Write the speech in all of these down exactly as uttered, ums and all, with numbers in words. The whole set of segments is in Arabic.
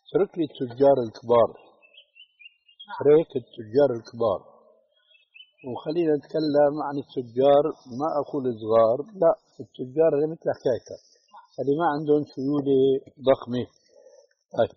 اترك لي التجار الكبار، اترك التجار الكبار وخلينا نتكلم عن التجار، ما أقول صغار، لا، التجار اللي مثل حكايتك اللي ما عندهم سيولة ضخمة. طيب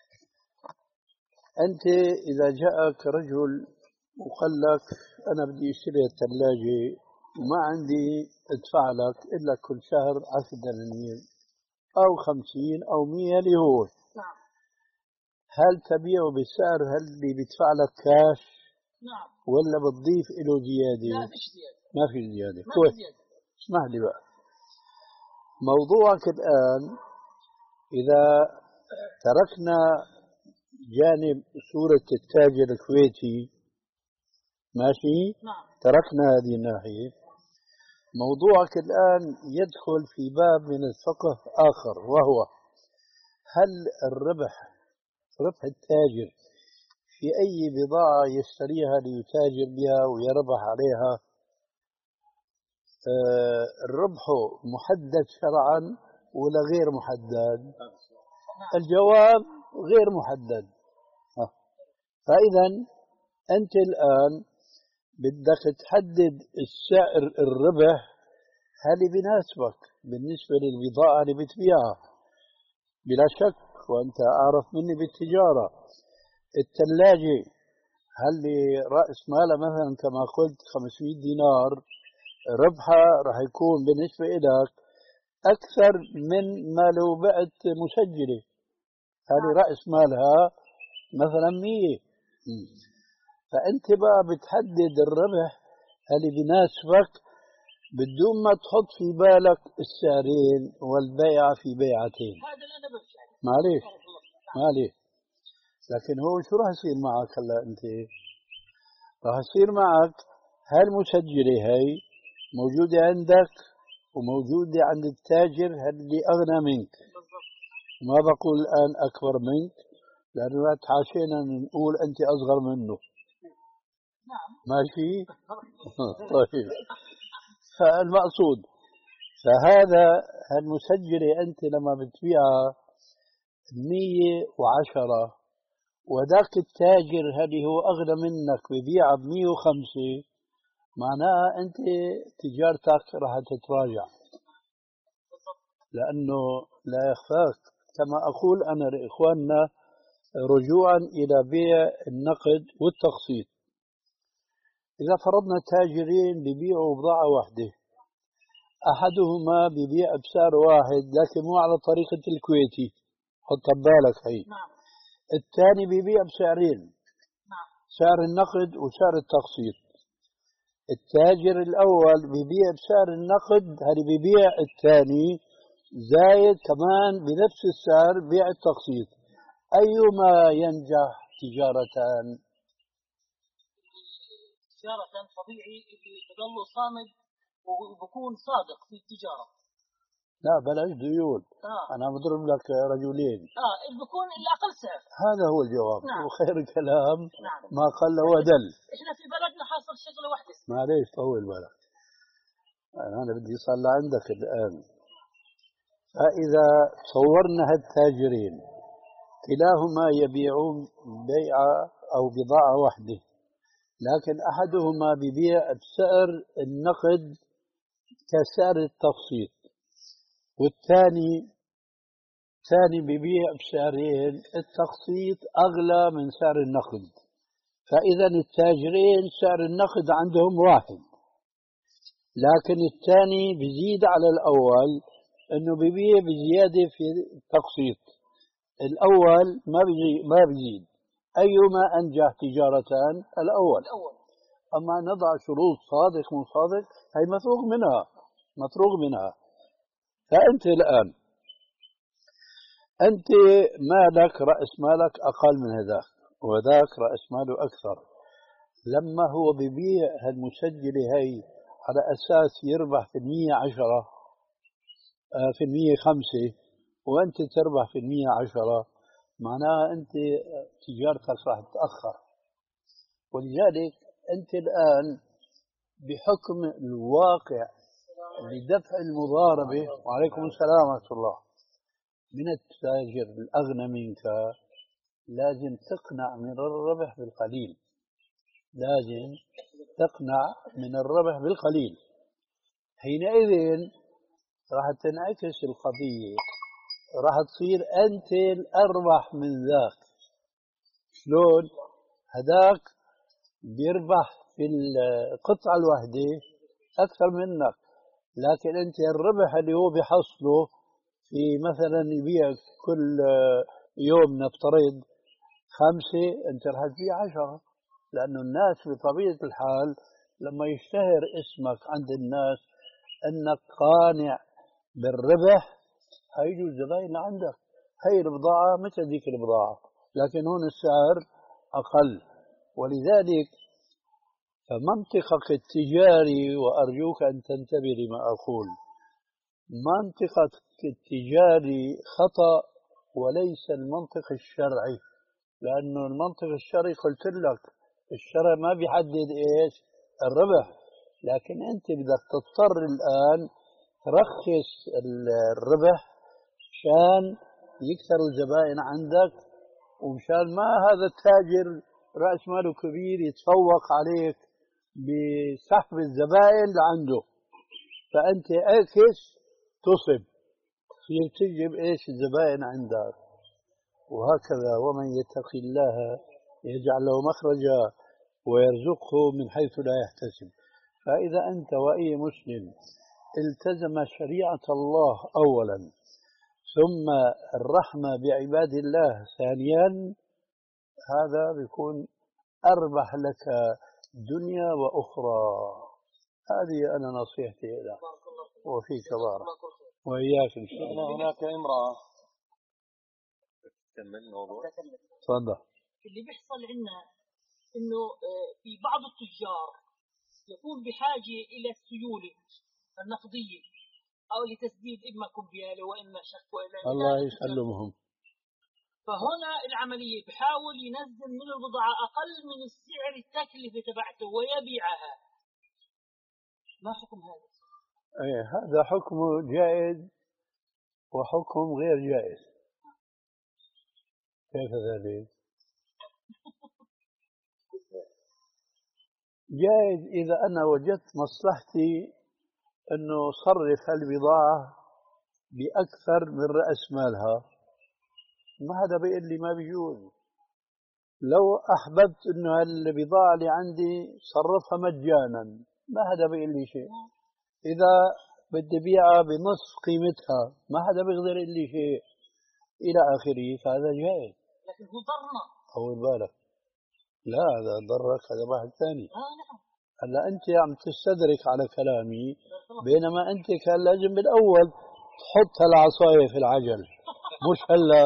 أنت إذا جاءك رجل وقال لك أنا بدي أشتري الثلاجة وما عندي أدفع لك إلا كل شهر عشرة دنانير أو خمسين أو مية اللي هو، نعم. هل تبيعه بالسعر هل اللي بيدفع لك كاش؟ نعم. ولا بتضيف له زيادة؟ لا فيش زيادة. ما في زيادة. ما كويس. في زيادة. اسمح لي بقى، موضوعك الآن إذا تركنا جانب صورة التاجر الكويتي ماشي، نعم. تركنا هذه الناحية، موضوعك الآن يدخل في باب من الفقه آخر، وهو هل الربح، ربح التاجر في أي بضاعة يشتريها ليتاجر بها ويربح عليها، آه الربح محدد شرعا ولا غير محدد؟ الجواب غير محدد. فإذا أنت الآن بدك تحدد السعر الربح هل بيناسبك بالنسبة للبضاعة اللي بتبيعها. بلا شك، وأنت أعرف مني بالتجارة، الثلاجة هل رأس مالها مثلا كما قلت خمسمائة دينار، ربحها راح يكون بالنسبة لك أكثر من ما لو بعت مسجلة، هذه رأس مالها مثلا مية. فأنت بقى بتحدد الربح اللي بيناسبك بدون ما تحط في بالك السعرين والبيع في بيعتين. هذا اللي أنا بفعله. معليش معليش، لكن هو شو راح يصير معك هلا؟ أنت راح يصير معك هالمسجلة هي موجودة عندك وموجودة عند التاجر اللي أغنى منك، ما بقول الآن أكبر منك لأنه لا تحاشينا نقول أنت أصغر منه. نعم. ماشي. طيب، فالمقصود فهذا المسجلة أنت لما بتبيعها مية وعشرة وذاك التاجر هذه هو أغلى منك ببيعها بمية وخمسة، معناها أنت تجارتك راح تتراجع، لأنه لا يخفاك كما أقول أنا لإخواننا رجوعا إلى بيع النقد والتقسيط. إذا فرضنا تاجرين ببيعوا بضاعة واحدة، أحدهما ببيع بسعر واحد لكن مو على طريقة الكويتي، حط بالك هي. نعم. الثاني ببيع بسعرين، نعم. سعر النقد وسعر التقسيط. التاجر الأول ببيع بسعر النقد، هل ببيع الثاني زايد كمان بنفس السعر بيع التقسيط، أيما ينجح تجارة؟ تجارة طبيعي اللي بضل صامد وبكون صادق في التجارة. لا بلاش ديون. آه. أنا بضرب لك رجلين. آه اللي بكون الأقل سعر. هذا هو الجواب. نعم. وخير الكلام نعم. ما قل ودل. إحنا في بلدنا حاصل شغلة واحدة. معليش طول بالك، أنا بدي صار لعندك الآن. فإذا صورنا هالتاجرين كلاهما يبيعون بيعة أو بضاعة واحدة، لكن أحدهما ببيع بسعر النقد كسعر التقسيط، والثاني ثاني ببيع بسعرين، التقسيط أغلى من سعر النقد. فإذا التاجرين سعر النقد عندهم واحد، لكن الثاني بيزيد على الأول إنه ببيع بزيادة في التقسيط، الأول ما بيزيد ما بيزيد. أيما أنجح تجارة؟ الأول. الأول. أما نضع شروط صادق مو صادق هي مفروغ منها، مفروغ منها. فأنت الآن أنت مالك رأس مالك أقل من هذاك وذاك رأس ماله أكثر، لما هو ببيع هالمسجلة هي على أساس يربح في المية عشرة في المية خمسة وأنت تربح في المية عشرة، معناها أنت تجارتك راح تتأخر. ولذلك أنت الآن بحكم الواقع لدفع المضاربة، وعليكم السلام ورحمة الله، من التاجر الأغنى منك لازم تقنع من الربح بالقليل، لازم تقنع من الربح بالقليل. حينئذ راح تنعكس القضية، راح تصير أنت الأربح من ذاك. شلون؟ هذاك بيربح في القطعة الواحدة أكثر منك، لكن أنت الربح اللي هو بيحصله في مثلا يبيع كل يوم نفترض خمسة، أنت رح تبيع عشرة، لأنه الناس بطبيعة الحال لما يشتهر اسمك عند الناس أنك قانع بالربح هيجوا الزبائن لعندك. هي البضاعة مثل ذيك البضاعة، لكن هون السعر أقل. ولذلك فمنطقك التجاري، وأرجوك أن تنتبه لما أقول، منطقك التجاري خطأ وليس المنطق الشرعي. لأنه المنطق الشرعي قلت لك الشرع ما بيحدد إيش الربح، لكن أنت بدك تضطر الآن ترخص الربح مشان يكثر الزبائن عندك، ومشان ما هذا التاجر رأس ماله كبير يتفوق عليك بسحب الزبائن لعنده، فأنت اعكس تصب، تصير تجيب إيش الزبائن عندك. وهكذا ومن يتق الله يجعل له مخرجا ويرزقه من حيث لا يحتسب. فإذا أنت وأي مسلم التزم شريعة الله أولا ثم الرحمة بعباد الله ثانيا، هذا بيكون أربح لك دنيا وأخرى. هذه أنا نصيحتي لك وفيك بارك وإياك إن شاء الله. هناك امرأة كمل الموضوع. تفضل. اللي بيحصل عندنا إنه في بعض التجار يكون بحاجة إلى السيولة النقدية أو لتسديد إما كمبيالة وإما شك وإلا الله يسلمهم. فهنا العملية بحاول ينزل من البضاعة أقل من السعر التكلفة تبعته ويبيعها. ما حكم هذا؟ ايه هذا حكم جائز وحكم غير جائز. كيف ذلك؟ جائز إذا أنا وجدت مصلحتي أنه صرف البضاعة بأكثر من رأس مالها، ما هذا بيقول لي ما بيجوز. لو أحببت أنه البضاعة اللي عندي صرفها مجانا، ما هذا بيقول لي شيء. إذا بدي بيعها بنصف قيمتها، ما حدا بيقدر يقول لي شيء إلى آخره، فهذا جائز. لكن هو ضرنا. طول بالك، لا هذا ضرك هذا واحد ثاني. آه نعم. هلا أنت عم تستدرك على كلامي، بينما أنت كان لازم بالأول تحط هالعصاية في العجل، مش هلا.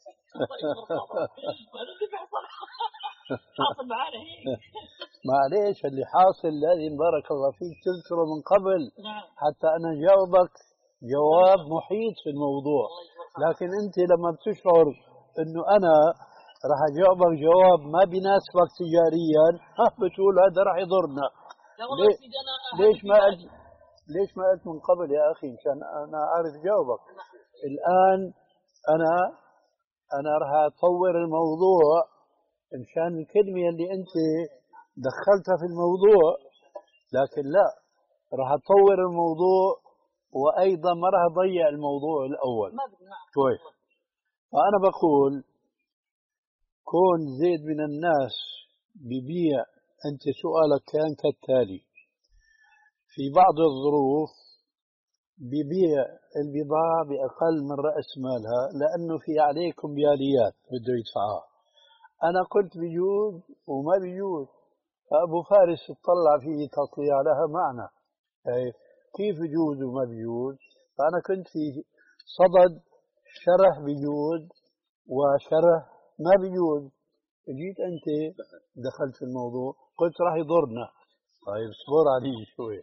حاصل معانا هيك. معليش اللي حاصل لازم بارك الله فيك تذكره من قبل نعم. حتى أنا جاوبك جواب محيط في الموضوع. لكن أنت لما بتشعر أنه أنا راح أجاوبك جواب ما بيناسبك تجاريا، ها بتقول هذا راح يضرنا. ليه؟ ليش ما قلت ليش ما قلت من قبل يا أخي عشان أنا أعرف جاوبك. الآن أنا أنا راح أطور الموضوع مشان الكلمة اللي أنت دخلتها في الموضوع، لكن لا راح أطور الموضوع وأيضا ما راح أضيع الموضوع الأول. كويس. فأنا بقول كون زيد من الناس ببيع، أنت سؤالك كان كالتالي: في بعض الظروف ببيع البضاعة بأقل من رأس مالها لأنه في عليكم كمبياليات بده يدفعها. أنا قلت بيجوز وما بيجوز، فأبو فارس اطلع فيه تطليع لها معنى كيف يجوز وما بيجوز. فأنا كنت في صدد شرح بيجوز وشرح ما بيجوز، جيت أنت دخلت في الموضوع قلت راح يضرنا. طيب اصبر علي شوي.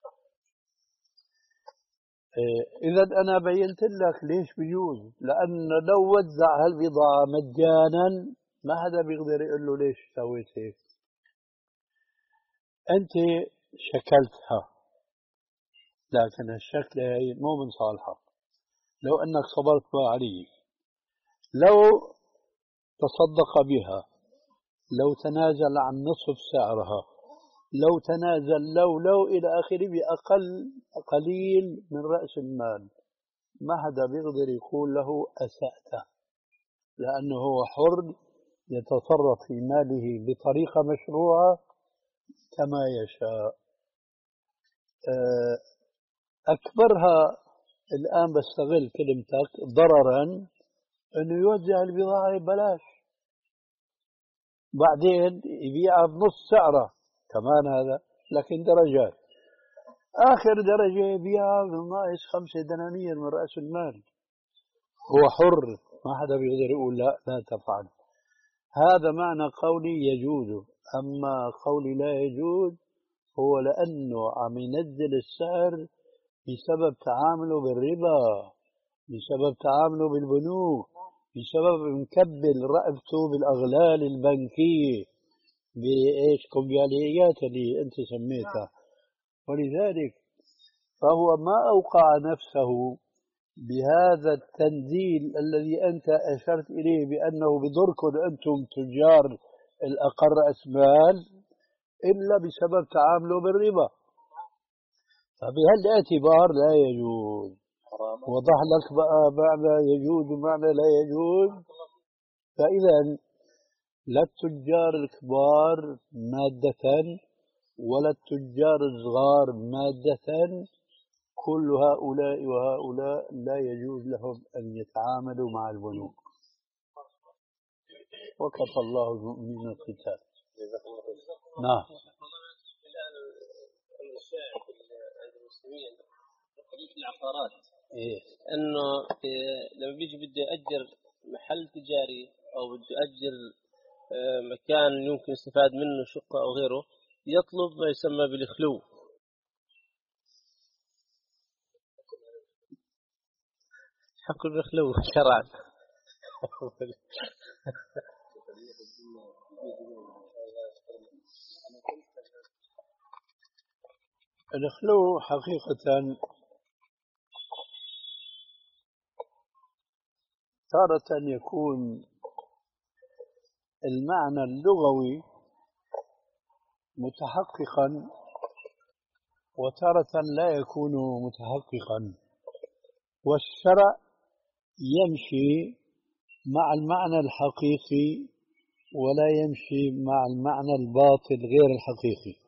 إذا أنا بينت لك ليش بيجوز، لأن لو وزع هالبضاعة مجانا ما حدا بيقدر يقول له ليش سويت هيك. أنت شكلتها، لكن الشكل هي مو من صالحك. لو أنك صبرت ما عليه، لو تصدق بها، لو تنازل عن نصف سعرها، لو تنازل لو لو إلى آخره بأقل قليل من رأس المال، ما حدا بيقدر يقول له أسأت، لأنه هو حر يتصرف في ماله بطريقة مشروعة كما يشاء. أكبرها الآن بستغل كلمتك ضررا أنه يوزع البضاعة ببلاش، بعدين يبيعها بنص سعرها كمان، هذا لكن درجات. آخر درجة يبيعها بناقص خمسة دنانير من رأس المال. هو حر، ما حدا بيقدر يقول لا لا تفعل. هذا معنى قولي يجوز. أما قولي لا يجوز هو لأنه عم ينزل السعر بسبب تعامله بالربا، بسبب تعامله بالبنوك، بسبب مكبل رقبته بالأغلال البنكية، بإيش كمبياليات اللي أنت سميتها. ولذلك فهو ما أوقع نفسه بهذا التنزيل الذي أنت أشرت إليه بأنه بضركم أنتم تجار الأقل رأس مال إلا بسبب تعامله بالربا. فبهالاعتبار لا يجوز. وضح لك بقى معنى يجوز ومعنى لا يجوز. فإذا لا التجار الكبار مادة ولا التجار الصغار مادة، كل هؤلاء وهؤلاء لا يجوز لهم أن يتعاملوا مع البنوك. وكفى الله المؤمنين القتال. نعم. عند المسلمين في العقارات إيه؟ انه لما بيجي بده يأجر محل تجاري او بده يأجر مكان يمكن يستفاد منه شقة او غيره، يطلب ما يسمى بالخلو. حق بالخلو شرعا. الخلو حقيقة تارة يكون المعنى اللغوي متحققا وتارة لا يكون متحققا، والشرع يمشي مع المعنى الحقيقي ولا يمشي مع المعنى الباطل غير الحقيقي.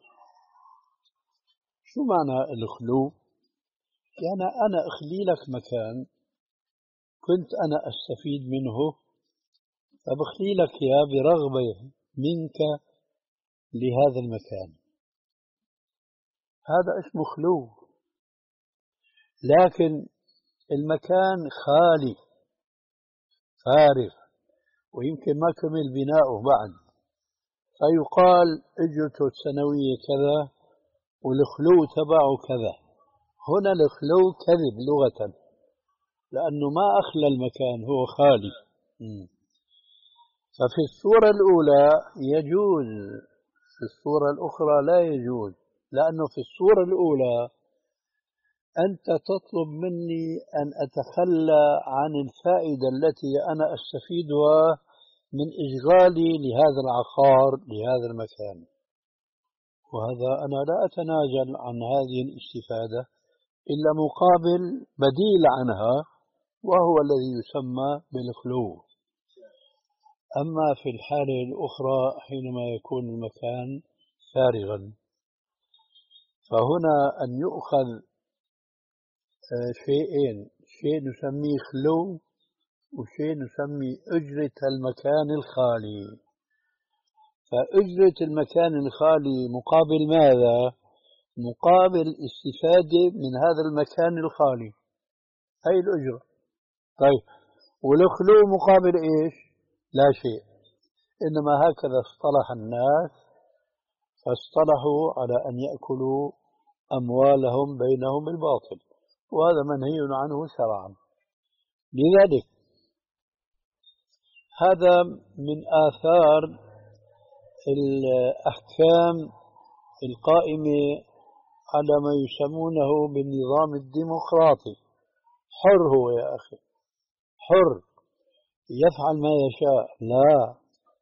شو معنى الخلو؟ يعني أنا أخلي لك مكان كنت أنا أستفيد منه، فبخلي لك إياه برغبة منك لهذا المكان، هذا اسمه خلو. لكن المكان خالي فارغ ويمكن ما كمل بناؤه بعد، فيقال اجرته السنوية كذا والخلو تبعه كذا. هنا الخلو كذب لغة، لأنه ما أخلى المكان، هو خالي. م. ففي الصورة الأولى يجوز، في الصورة الأخرى لا يجوز، لأنه في الصورة الأولى أنت تطلب مني أن أتخلى عن الفائدة التي أنا أستفيدها من إشغالي لهذا العقار لهذا المكان، وهذا أنا لا أتنازل عن هذه الاستفادة إلا مقابل بديل عنها، وهو الذي يسمى بالخلو. أما في الحالة الأخرى حينما يكون المكان فارغا، فهنا أن يؤخذ شيئين، شيء نسميه خلو وشيء نسميه أجرة المكان الخالي. فأجرة المكان الخالي مقابل ماذا؟ مقابل استفادة من هذا المكان الخالي، هي الأجرة. طيب، والخلو مقابل إيش؟ لا شيء. إنما هكذا اصطلح الناس، فاصطلحوا على أن يأكلوا أموالهم بينهم بالباطل، وهذا منهي عنه شرعا. لذلك هذا من آثار الأحكام القائمة على ما يسمونه بالنظام الديمقراطي. حر هو يا أخي، حر، يفعل ما يشاء. لا،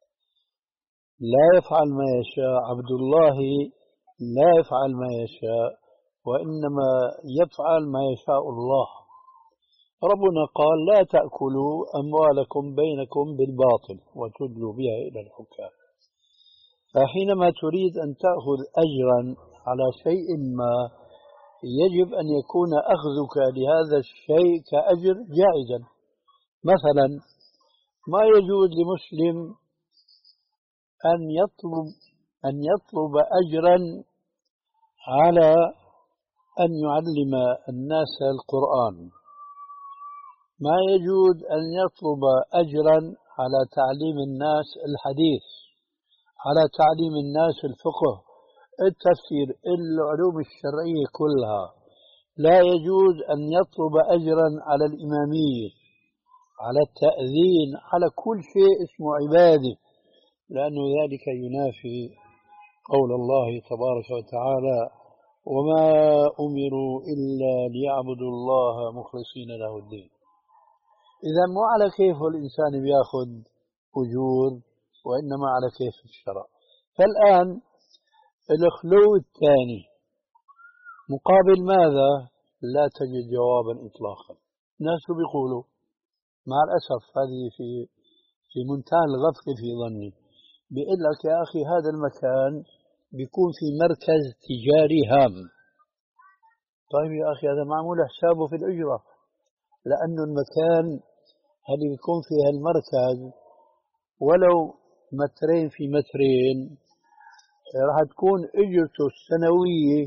لا يفعل ما يشاء. عبد الله لا يفعل ما يشاء، وإنما يفعل ما يشاء الله. ربنا قال لا تأكلوا أموالكم بينكم بالباطل وتدلوا بها إلى الحكام. فحينما تريد أن تأخذ أجرا على شيء ما، يجب أن يكون أخذك لهذا الشيء كأجر جائزا. مثلا ما يجوز لمسلم أن يطلب أن يطلب أجرا على أن يعلم الناس القرآن، ما يجوز أن يطلب أجرا على تعليم الناس الحديث، على تعليم الناس الفقه، التفسير، العلوم الشرعية كلها. لا يجوز أن يطلب أجرا على الإمامية، على التأذين، على كل شيء اسمه عبادة، لأن ذلك ينافي قول الله تبارك وتعالى: وما أمروا إلا ليعبدوا الله مخلصين له الدين. إذا مو على كيف الإنسان بياخذ أجور، وإنما على كيف الشرع. فالآن الخلو الثاني مقابل ماذا؟ لا تجد جوابا إطلاقا. الناس بيقولوا، مع الأسف هذه في في منتهى الغفلة في ظني، بيقول لك يا أخي هذا المكان بيكون في مركز تجاري هام. طيب يا أخي هذا معمول حسابه في الأجرة، لأنه المكان اللي بيكون فيها المركز ولو مترين في مترين راح تكون اجرته السنوية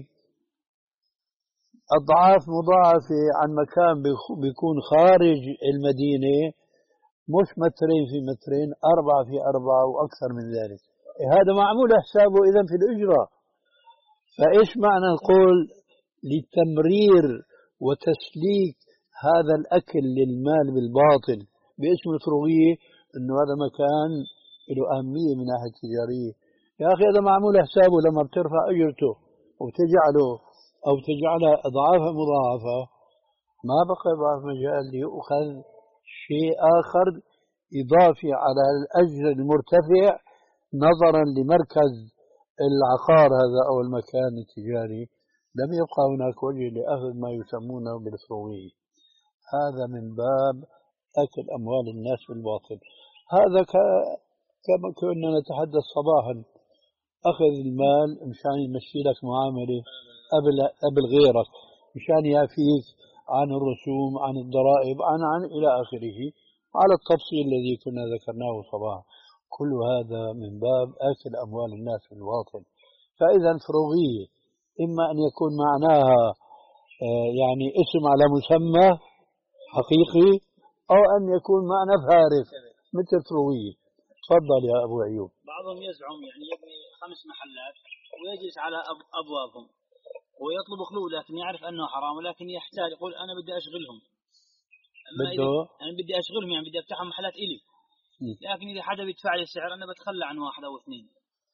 أضعاف مضاعفة عن مكان بيكون خارج المدينة، مش مترين في مترين، أربعة في أربعة وأكثر من ذلك. هذا معمول حسابه إذا في الأجرة. فإيش معنى نقول لتمرير وتسليك هذا الأكل للمال بالباطل باسم الفروغية؟ إنه هذا مكان له أهمية من ناحية تجارية. يا أخي هذا معمول حسابه لما بترفع أجرته وبتجعله أو تجعلها أضعافا مضاعفة، ما بقى بعض مجال ليؤخذ شيء آخر إضافي على الأجر المرتفع نظرا لمركز العقار هذا أو المكان التجاري. لم يبقى هناك وجه لأخذ ما يسمونه بالفروغية. هذا من باب أكل أموال الناس بالباطل. هذا كما كنا نتحدث صباحا، أخذ المال مشان يمشي لك معاملة قبل قبل غيرك، مشان يعفيك عن الرسوم، عن الضرائب، عن عن إلى آخره، على التفصيل الذي كنا ذكرناه صباحا. كل هذا من باب أكل أموال الناس بالباطل. فإذا الفروغية إما أن يكون معناها يعني اسم على مسمى حقيقي، أو أن يكون معنى فارغ مثل فروغية. تفضل يا أبو أيوب. بعضهم يزعم يعني يبني خمس محلات ويجلس على أب أبوابهم ويطلب خلو، لكن يعرف أنه حرام، ولكن يحتاج، يقول أنا بدي أشغلهم. بده أنا بدي أشغلهم، يعني بدي أفتحهم محلات إلي، لكن إذا حدا بيدفع لي السعر أنا بتخلى عن واحد أو اثنين.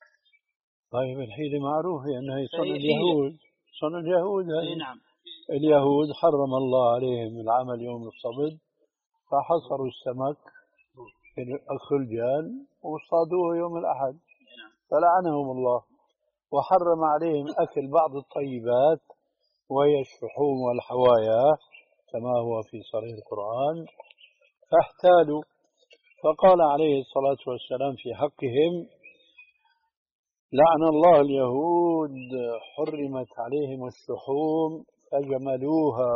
طيب الحيلة معروفة أنها يعني صنع اليهود، صنع اليهود هذه. نعم. اليهود حرم الله عليهم العمل يوم الصبت، فحصروا السمك في الخلجان واصطادوه يوم الأحد، فلعنهم الله، وحرم عليهم أكل بعض الطيبات وهي الشحوم والحوايا كما هو في صريح القرآن، فاحتالوا. فقال عليه الصلاة والسلام في حقهم: لعن الله اليهود، حرمت عليهم الشحوم فجملوها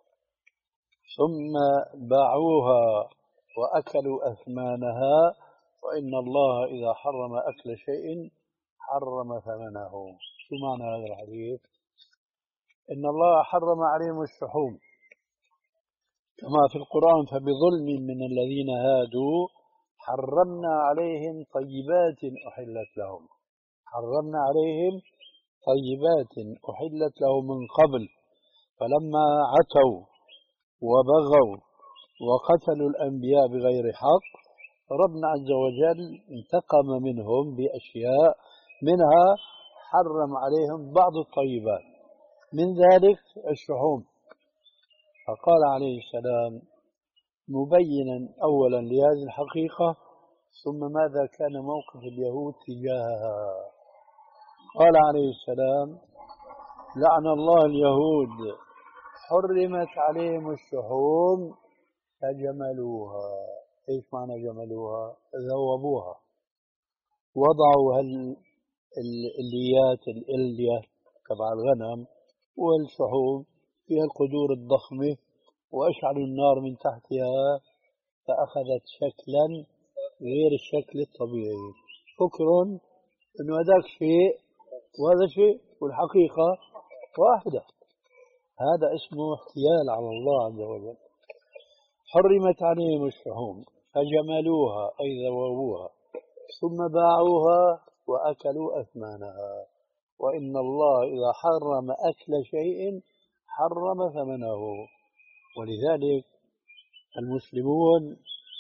ثم باعوها وأكلوا أثمانها، وإن الله إذا حرم أكل شيء حرم ثمنه. شو معنى هذا الحديث؟ إن الله حرم عليهم الشحوم كما في القرآن: فبظلم من الذين هادوا حرمنا عليهم طيبات أحلت لهم. حرمنا عليهم طيبات أحلت لهم من قبل، فلما عتوا وبغوا وقتلوا الأنبياء بغير حق، ربنا عز وجل انتقم منهم بأشياء، منها حرم عليهم بعض الطيبات، من ذلك الشحوم. فقال عليه السلام: مبينا أولا لهذه الحقيقة، ثم ماذا كان موقف اليهود تجاهها. قال عليه السلام: لعن الله اليهود حرمت عليهم الشحوم فجملوها. ايش معنى جملوها؟ ذوبوها، وضعوا الليات الإلية تبع الغنم والشحوم فيها القدور الضخمة، وأشعلوا النار من تحتها فأخذت شكلا غير الشكل الطبيعي. فكر أنه هذاك شيء وهذا شيء والحقيقة واحدة. هذا اسمه احتيال على الله عز وجل. حرمت عليهم الشحوم فجملوها أي ذوبوها، ثم باعوها وأكلوا أثمانها. وإن الله إذا حرم أكل شيء حرم ثمنه. ولذلك المسلمون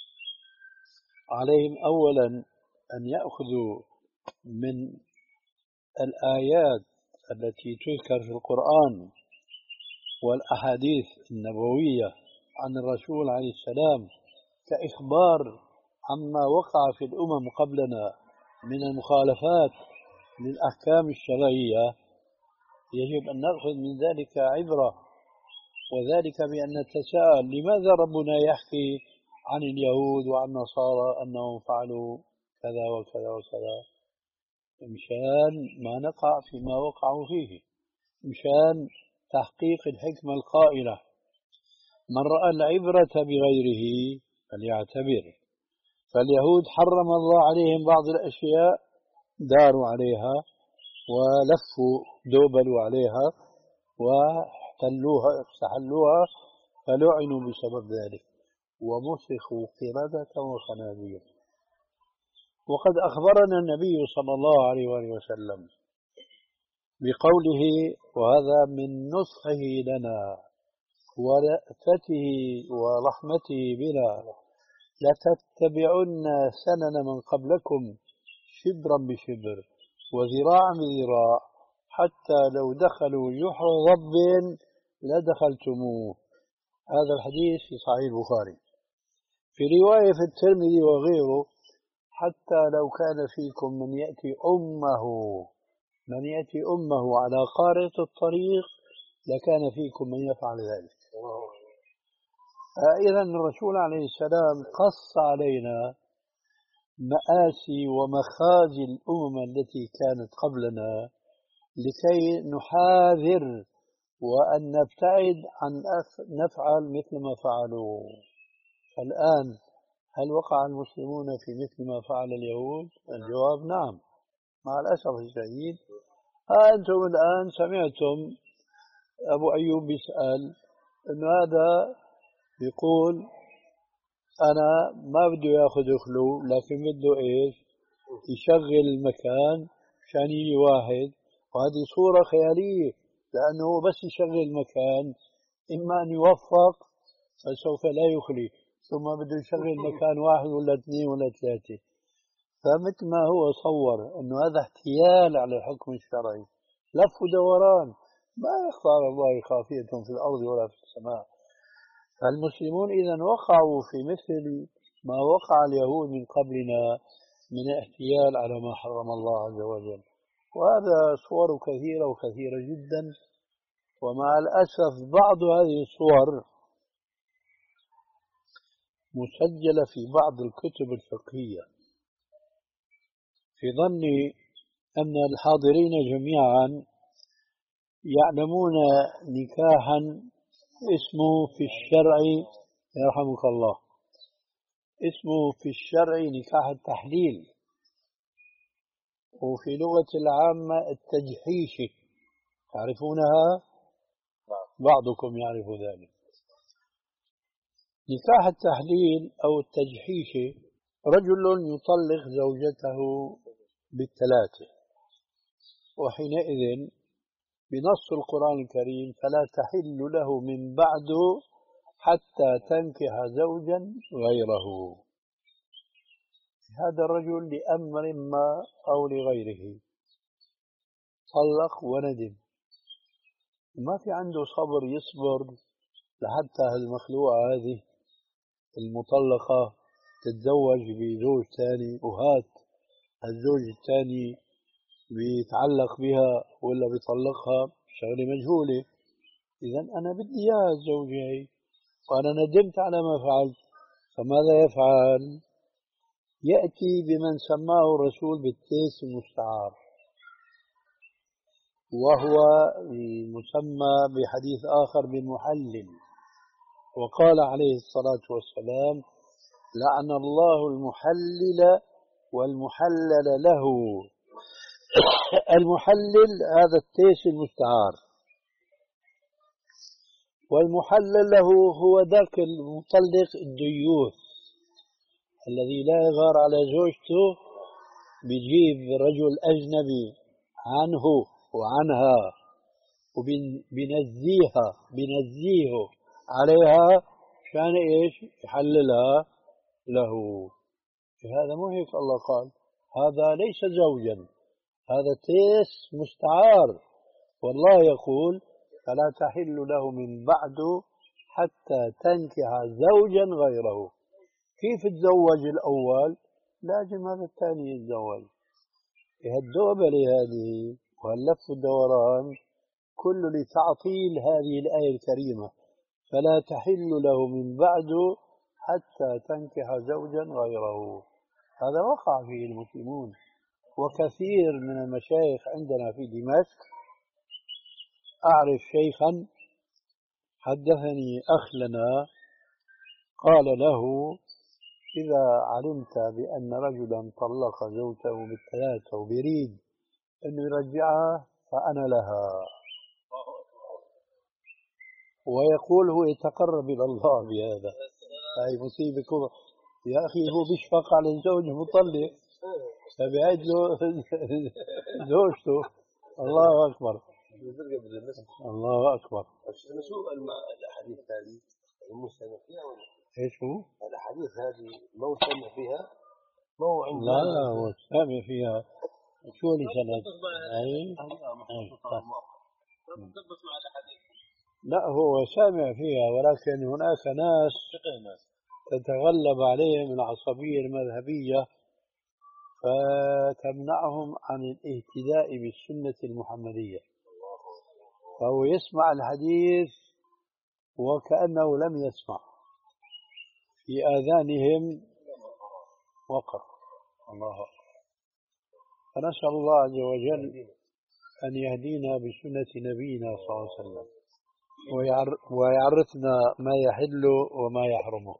عليهم أولا أن يأخذوا من الآيات التي تذكر في القرآن والأحاديث النبوية عن الرسول عليه السلام كإخبار عما وقع في الأمم قبلنا من المخالفات للأحكام الشرعية. يجب أن نأخذ من ذلك عبرة، وذلك بأن نتساءل لماذا ربنا يحكي عن اليهود وعن النصارى أنهم فعلوا كذا وكذا وكذا؟ مشان ما نقع فيما وقعوا فيه، مشان تحقيق الحكمة القائلة: من رأى العبرة بغيره فليعتبر. فاليهود حرم الله عليهم بعض الأشياء، داروا عليها ولفوا دوبلوا عليها واحتلوها استحلوها، فلعنوا بسبب ذلك ومسخوا قردة وخنازير. وقد أخبرنا النبي صلى الله عليه وآله وسلم بقوله، وهذا من نصحه لنا ورأفته ورحمته بنا: لتتبعن سنن من قبلكم شبرا بشبر وذراعا بذراع حتى لو دخلوا جحر ضب لدخلتموه. هذا الحديث في صحيح البخاري. في رواية في الترمذي وغيره: حتى لو كان فيكم من يأتي أمه من يأتي أمه على قارة الطريق لكان فيكم من يفعل ذلك. إذن الرسول عليه السلام قص علينا مآسي ومخازي الأمم التي كانت قبلنا لكي نحاذر وأن نبتعد عن نفعل مثل ما فعلوا. فالآن هل وقع المسلمون في مثل ما فعل اليهود؟ الجواب نعم، مع الأسف الشديد. أنتم الآن سمعتم أبو أيوب يسأل إنه هذا يقول أنا ما بده ياخذ خلو، لكن بده إيش؟ يشغل المكان عشان يجي واحد. وهذه صورة خيالية، لأنه بس يشغل المكان إما أن يوفق فسوف لا يخلي، ثم بده يشغل مكان واحد ولا اثنين ولا ثلاثة. فمثل ما هو صور أنه هذا احتيال على الحكم الشرعي، لف ودوران، ما يخفى على الله خافية في الأرض ولا في السماء. فالمسلمون إذا وقعوا في مثل ما وقع اليهود من قبلنا من احتيال على ما حرم الله عز وجل. وهذا صور كثيرة وكثيرة جدا. ومع الأسف بعض هذه الصور مسجلة في بعض الكتب الفقهية. في ظني أن الحاضرين جميعا يعلمون نكاحا اسمه في الشرع، يرحمك الله، اسمه في الشرع نكاح التحليل، وفي لغة العامة التجحيش. تعرفونها؟ بعضكم يعرف ذلك. نكاح التحليل أو التجحيش: رجل يطلق زوجته بالثلاثة، وحينئذ بنص القرآن الكريم فلا تحل له من بعد حتى تنكح زوجا غيره. هذا الرجل لأمر ما أو لغيره طلق وندم، ما في عنده صبر يصبر لحتى المخلوقة هذه المطلقة تتزوج بزوج ثاني وهات الزوج الثاني بيتعلق بها ولا بيطلقها شغلة مجهولة. إذا أنا بدي إياها الزوجة هي وأنا ندمت على ما فعلت، فماذا يفعل؟ يأتي بمن سماه الرسول بالتيس المستعار، وهو المسمى بحديث آخر بمحلل. وقال عليه الصلاة والسلام: لعن الله المحلل والمحلل له. المحلل هذا التيس المستعار، والمحلل له هو ذاك المطلق الديوث الذي لا يغار على زوجته، بيجيب رجل أجنبي عنه وعنها وبنزيها بنزيه عليها شان إيش؟ يحللها له. هذا مو هيك الله قال؟ هذا ليس زوجا، هذا تيس مستعار. والله يقول: فلا تحل له من بعد حتى تنكح زوجا غيره. كيف تزوج الأول؟ لازم هذا الثاني يتزوج. هالدوبلة هذه وهاللف الدوران كله لتعطيل هذه الآية الكريمة: فلا تحل له من بعد حتى تنكح زوجا غيره. هذا وقع فيه المسلمون، وكثير من المشايخ عندنا في دمشق. أعرف شيخا حدثني أخ لنا قال له: إذا علمت بأن رجلا طلق زوجته بالثلاثة وبيريد أنه يرجعها فأنا لها. ويقول هو يتقرب إلى الله بهذا. هاي مصيبة كبرى يا أخي. هو بيشفق على الزوج المطلق فبيعد له زوجته. الله أكبر، الله أكبر. شو الأحاديث هذه المسلمة فيها ولا إيش هو؟ الأحاديث هذه ما هو سامع فيها؟ ما هو عندنا؟ لا لا هو سامع فيها. شو اللي سند؟ أي لا هو سامع فيها، ولكن هناك ناس تتغلب عليهم العصبية المذهبية فتمنعهم عن الاهتداء بالسنة المحمدية، فهو يسمع الحديث وكأنه لم يسمع، في آذانهم وقر. الله أكبر. فنسأل الله عز وجل أن يهدينا بسنة نبينا صلى الله عليه وسلم ويعرفنا ما يحل وما يحرمه.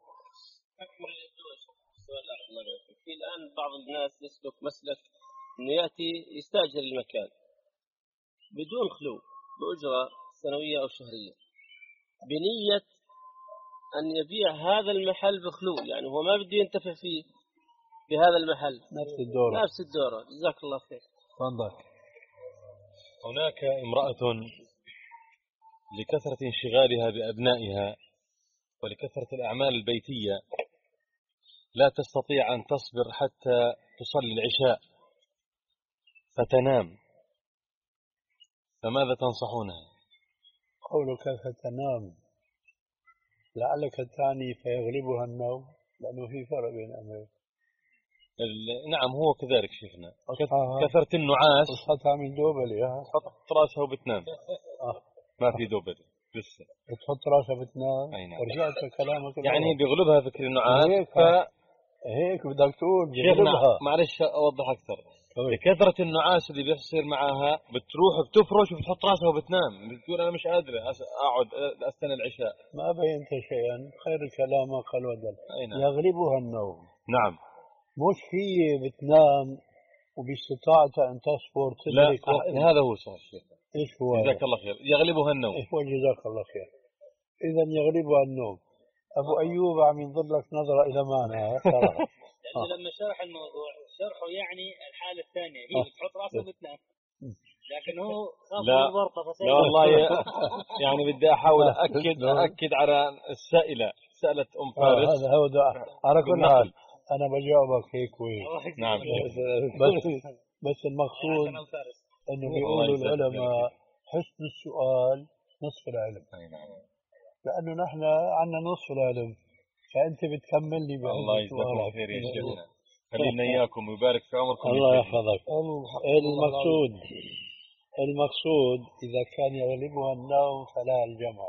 في الآن بعض الناس يسلك مسلك أنه يأتي يستأجر المكان بدون خلو بأجرة سنوية أو شهرية بنية أن يبيع هذا المحل بخلو، يعني هو ما بده ينتفع فيه بهذا المحل. نفس الدورة نفس الدورة. جزاك الله خير. تفضل. هناك امرأة لكثرة انشغالها بأبنائها ولكثرة الأعمال البيتية لا تستطيع أن تصبر حتى تصلي العشاء فتنام، فماذا تنصحونها؟ قولك فتنام لعلك تعني فيغلبها النوم، لأنه في فرق بين أمرين. نعم هو كذلك شيخنا. كثرة النعاس تعمل دوبلي، تحط راسها وبتنام. آه. ما في دوبلي لسه، تحط راسها بتنام. أي نعم. ورجعت كلامك يعني بيغلبها فكر النعاس. هيك ف... هيك بدك تقول شيخنا معلش أوضح أكثر. بكثرة النعاس اللي بيصير معها بتروح بتفرش وبتحط راسها وبتنام، بتقول أنا مش قادرة أقعد أستنى العشاء. ما بينت شيئا، خير الكلام ما قال ودل. نعم. يغلبها النوم. نعم. مش هي بتنام وباستطاعتها أن تصبر تدرك لا وقت. هذا هو صحيح شيخ. إيش هو؟ جزاك الله خير. يغلبها النوم. إيش هو جزاك الله خير؟ إذا يغلبها النوم. أبو أيوب عم ينظر لك نظرة إلى معنى صراحة. لأنه لما شرح الموضوع شرحه يعني الحالة الثانية هي بتحط راسها بتنام، لكن هو خاف من الورطة. لا والله يعني بدي أحاول أأكد أأكد على السائلة سألت أم فارس. هذا هو ده. على كل حال أنا بجاوبك هيك وهيك. نعم. بس بس المقصود إنه بيقولوا العلماء حسن السؤال نصف العلم. لأنه نحن عندنا نصف العلم، فأنت بتكمل لي بهذا الله يجزاكم سؤالك. خير يا شيخنا، خلينا إياكم ويبارك في عمركم. الله يحفظك. المقصود المقصود إذا كان يغلبها النوم فلا الجمع،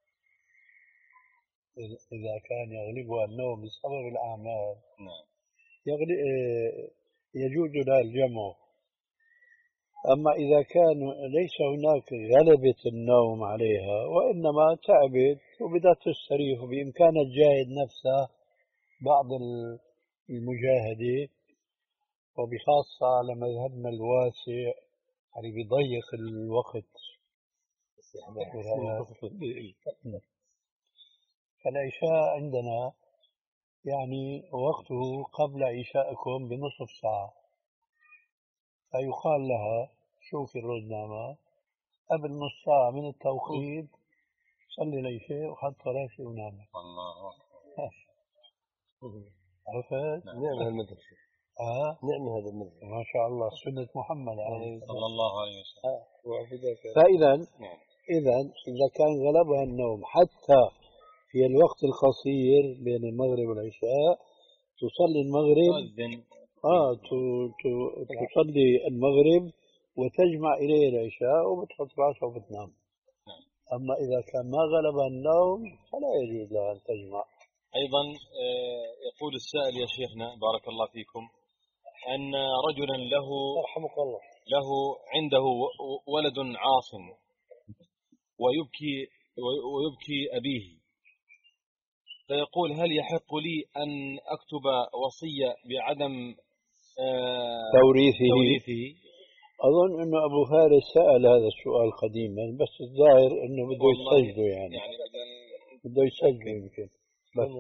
إذا كان يغلبها النوم بسبب الأعمال نعم يجوز لها الجمع. أما إذا كان ليس هناك غلبة النوم عليها وإنما تعبت وبدأت تستريح بإمكانها تجاهد نفسها بعض المجاهدة، وبخاصة على مذهبنا الواسع يعني بيضيق الوقت. فالعشاء عندنا يعني وقته قبل عشائكم بنصف ساعة، فيقال لها شوفي الروزنامة قبل نص ساعة من التوقيت صلي العشاء وحط راسي ونام. الله عرفت؟ نعم هالمدرسة. آه نعم هذا المدرسة ما شاء الله سنة محمد عليه صلى الله عليه وسلم. آه. فإذا نعم. إذا إذا كان غلبها النوم حتى في الوقت القصير بين المغرب والعشاء تصلي المغرب آه تصلي المغرب وتجمع إليه العشاء وبتحط راسها وبتنام. أما إذا كان ما غلبها النوم فلا يجوز لها أن تجمع. أيضا يقول السائل يا شيخنا بارك الله فيكم أن رجلا له يرحمك الله له عنده ولد عاصم ويبكي ويبكي أبيه، فيقول هل يحق لي أن أكتب وصية بعدم توريثه؟ توريثه؟ أظن أنه أبو فارس سأل هذا السؤال قديما، بس الظاهر أنه بده يسجله يعني, يعني بده يسجله يمكن. بس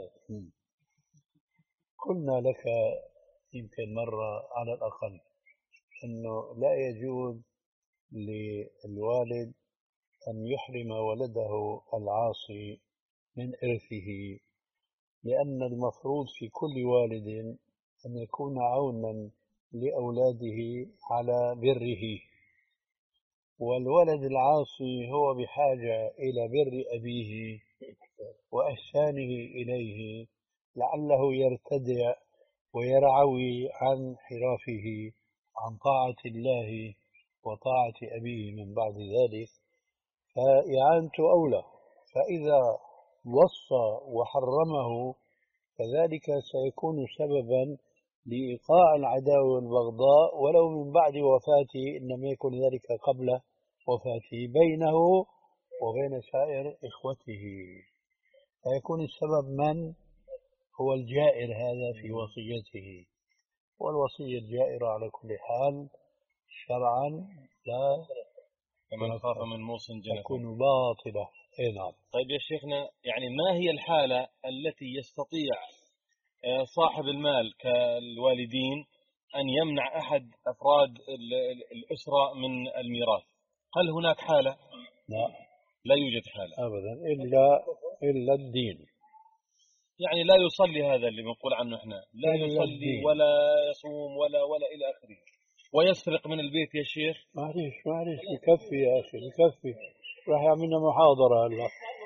قلنا لك يمكن مرة على الأقل أنه لا يجوز للوالد أن يحرم ولده العاصي من إرثه، لأن المفروض في كل والد أن يكون عونا لأولاده على بره، والولد العاصي هو بحاجة إلى بر أبيه وإحسانه إليه لعله يرتدع ويرعوي عن حرافه عن طاعة الله وطاعة أبيه من بعد ذلك، فإعانته أولى. فإذا وصى وحرمه كذلك سيكون سببا لإيقاع العداوة والبغضاء ولو من بعد وفاته، إنما يكون ذلك قبل وفاته بينه وبين سائر إخوته، فيكون السبب من هو الجائر هذا في وصيته. والوصية الجائرة على كل حال شرعا لا فمن خاف من موص جنفا تكون باطلة. اي نعم. طيب يا شيخنا، يعني ما هي الحالة التي يستطيع صاحب المال كالوالدين أن يمنع أحد أفراد الأسرة من الميراث؟ هل هناك حالة؟ لا لا يوجد حالة أبدا إلا إلا الدين. يعني لا يصلي، هذا اللي بنقول عنه احنا، لا يصلي الدين. ولا يصوم ولا ولا إلى آخره، ويسرق من البيت يا شيخ. معليش معليش يكفي يا أخي يكفي، راح يعملنا محاضرة هلا.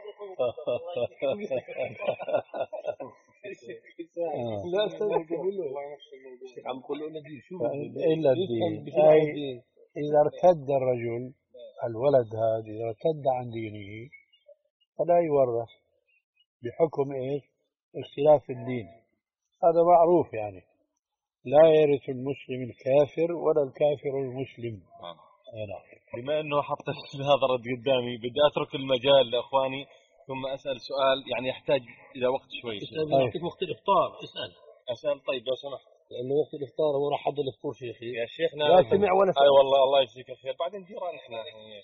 لا استنى عم بقول له دي شو إلا الدين. أي إذا ارتد الرجل الولد هذا إذا ارتد عن دينه فلا يورث بحكم إيش؟ اختلاف الدين، هذا معروف يعني. لا يرث المسلم الكافر ولا الكافر المسلم. نعم. بما أنه حط هذا الرد قدامي بدي أترك المجال لأخواني ثم أسأل سؤال يعني يحتاج إلى وقت شوي. اسأل وقت الإفطار. اسأل أسأل. طيب لو سمحت، لأنه وقت الإفطار هو راح حضر الإفطار شيخي. يا شيخنا لا سمع ولا سمع. أي والله الله يجزيك الخير. بعدين جيران إحنا.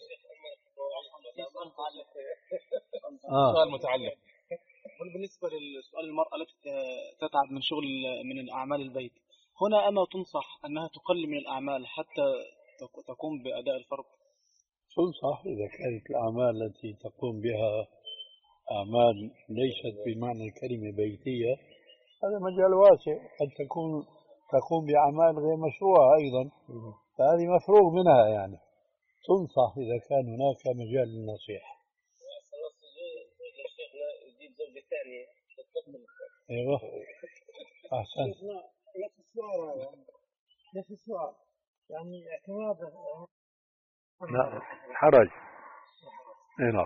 آه. سؤال متعلق. بالنسبة للسؤال المرأة التي تتعب من شغل من أعمال البيت، هنا أما تنصح أنها تقلل من الأعمال حتى تقوم بأداء الفرض؟ تنصح إذا كانت الأعمال التي تقوم بها أعمال ليست بمعنى الكلمة بيتية، هذا مجال واسع، قد تكون تقوم بأعمال غير مشروعة أيضا، فهذه مفروغ منها يعني. تنصح إذا كان هناك مجال للنصيحة. ايوه احسن. نفس السؤال هذا نفس السؤال يعني اعتماد. لا حرج. نعم.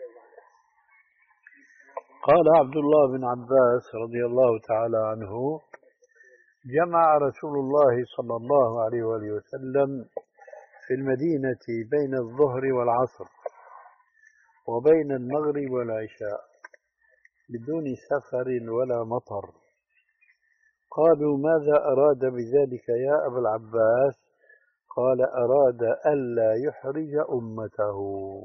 قال عبد الله بن عباس رضي الله تعالى عنه: جمع رسول الله صلى الله عليه وآله وسلم في المدينة بين الظهر والعصر وبين المغرب والعشاء بدون سفر ولا مطر. قالوا: ماذا أراد بذلك يا أبا العباس؟ قال: أراد ألا يحرج أمته.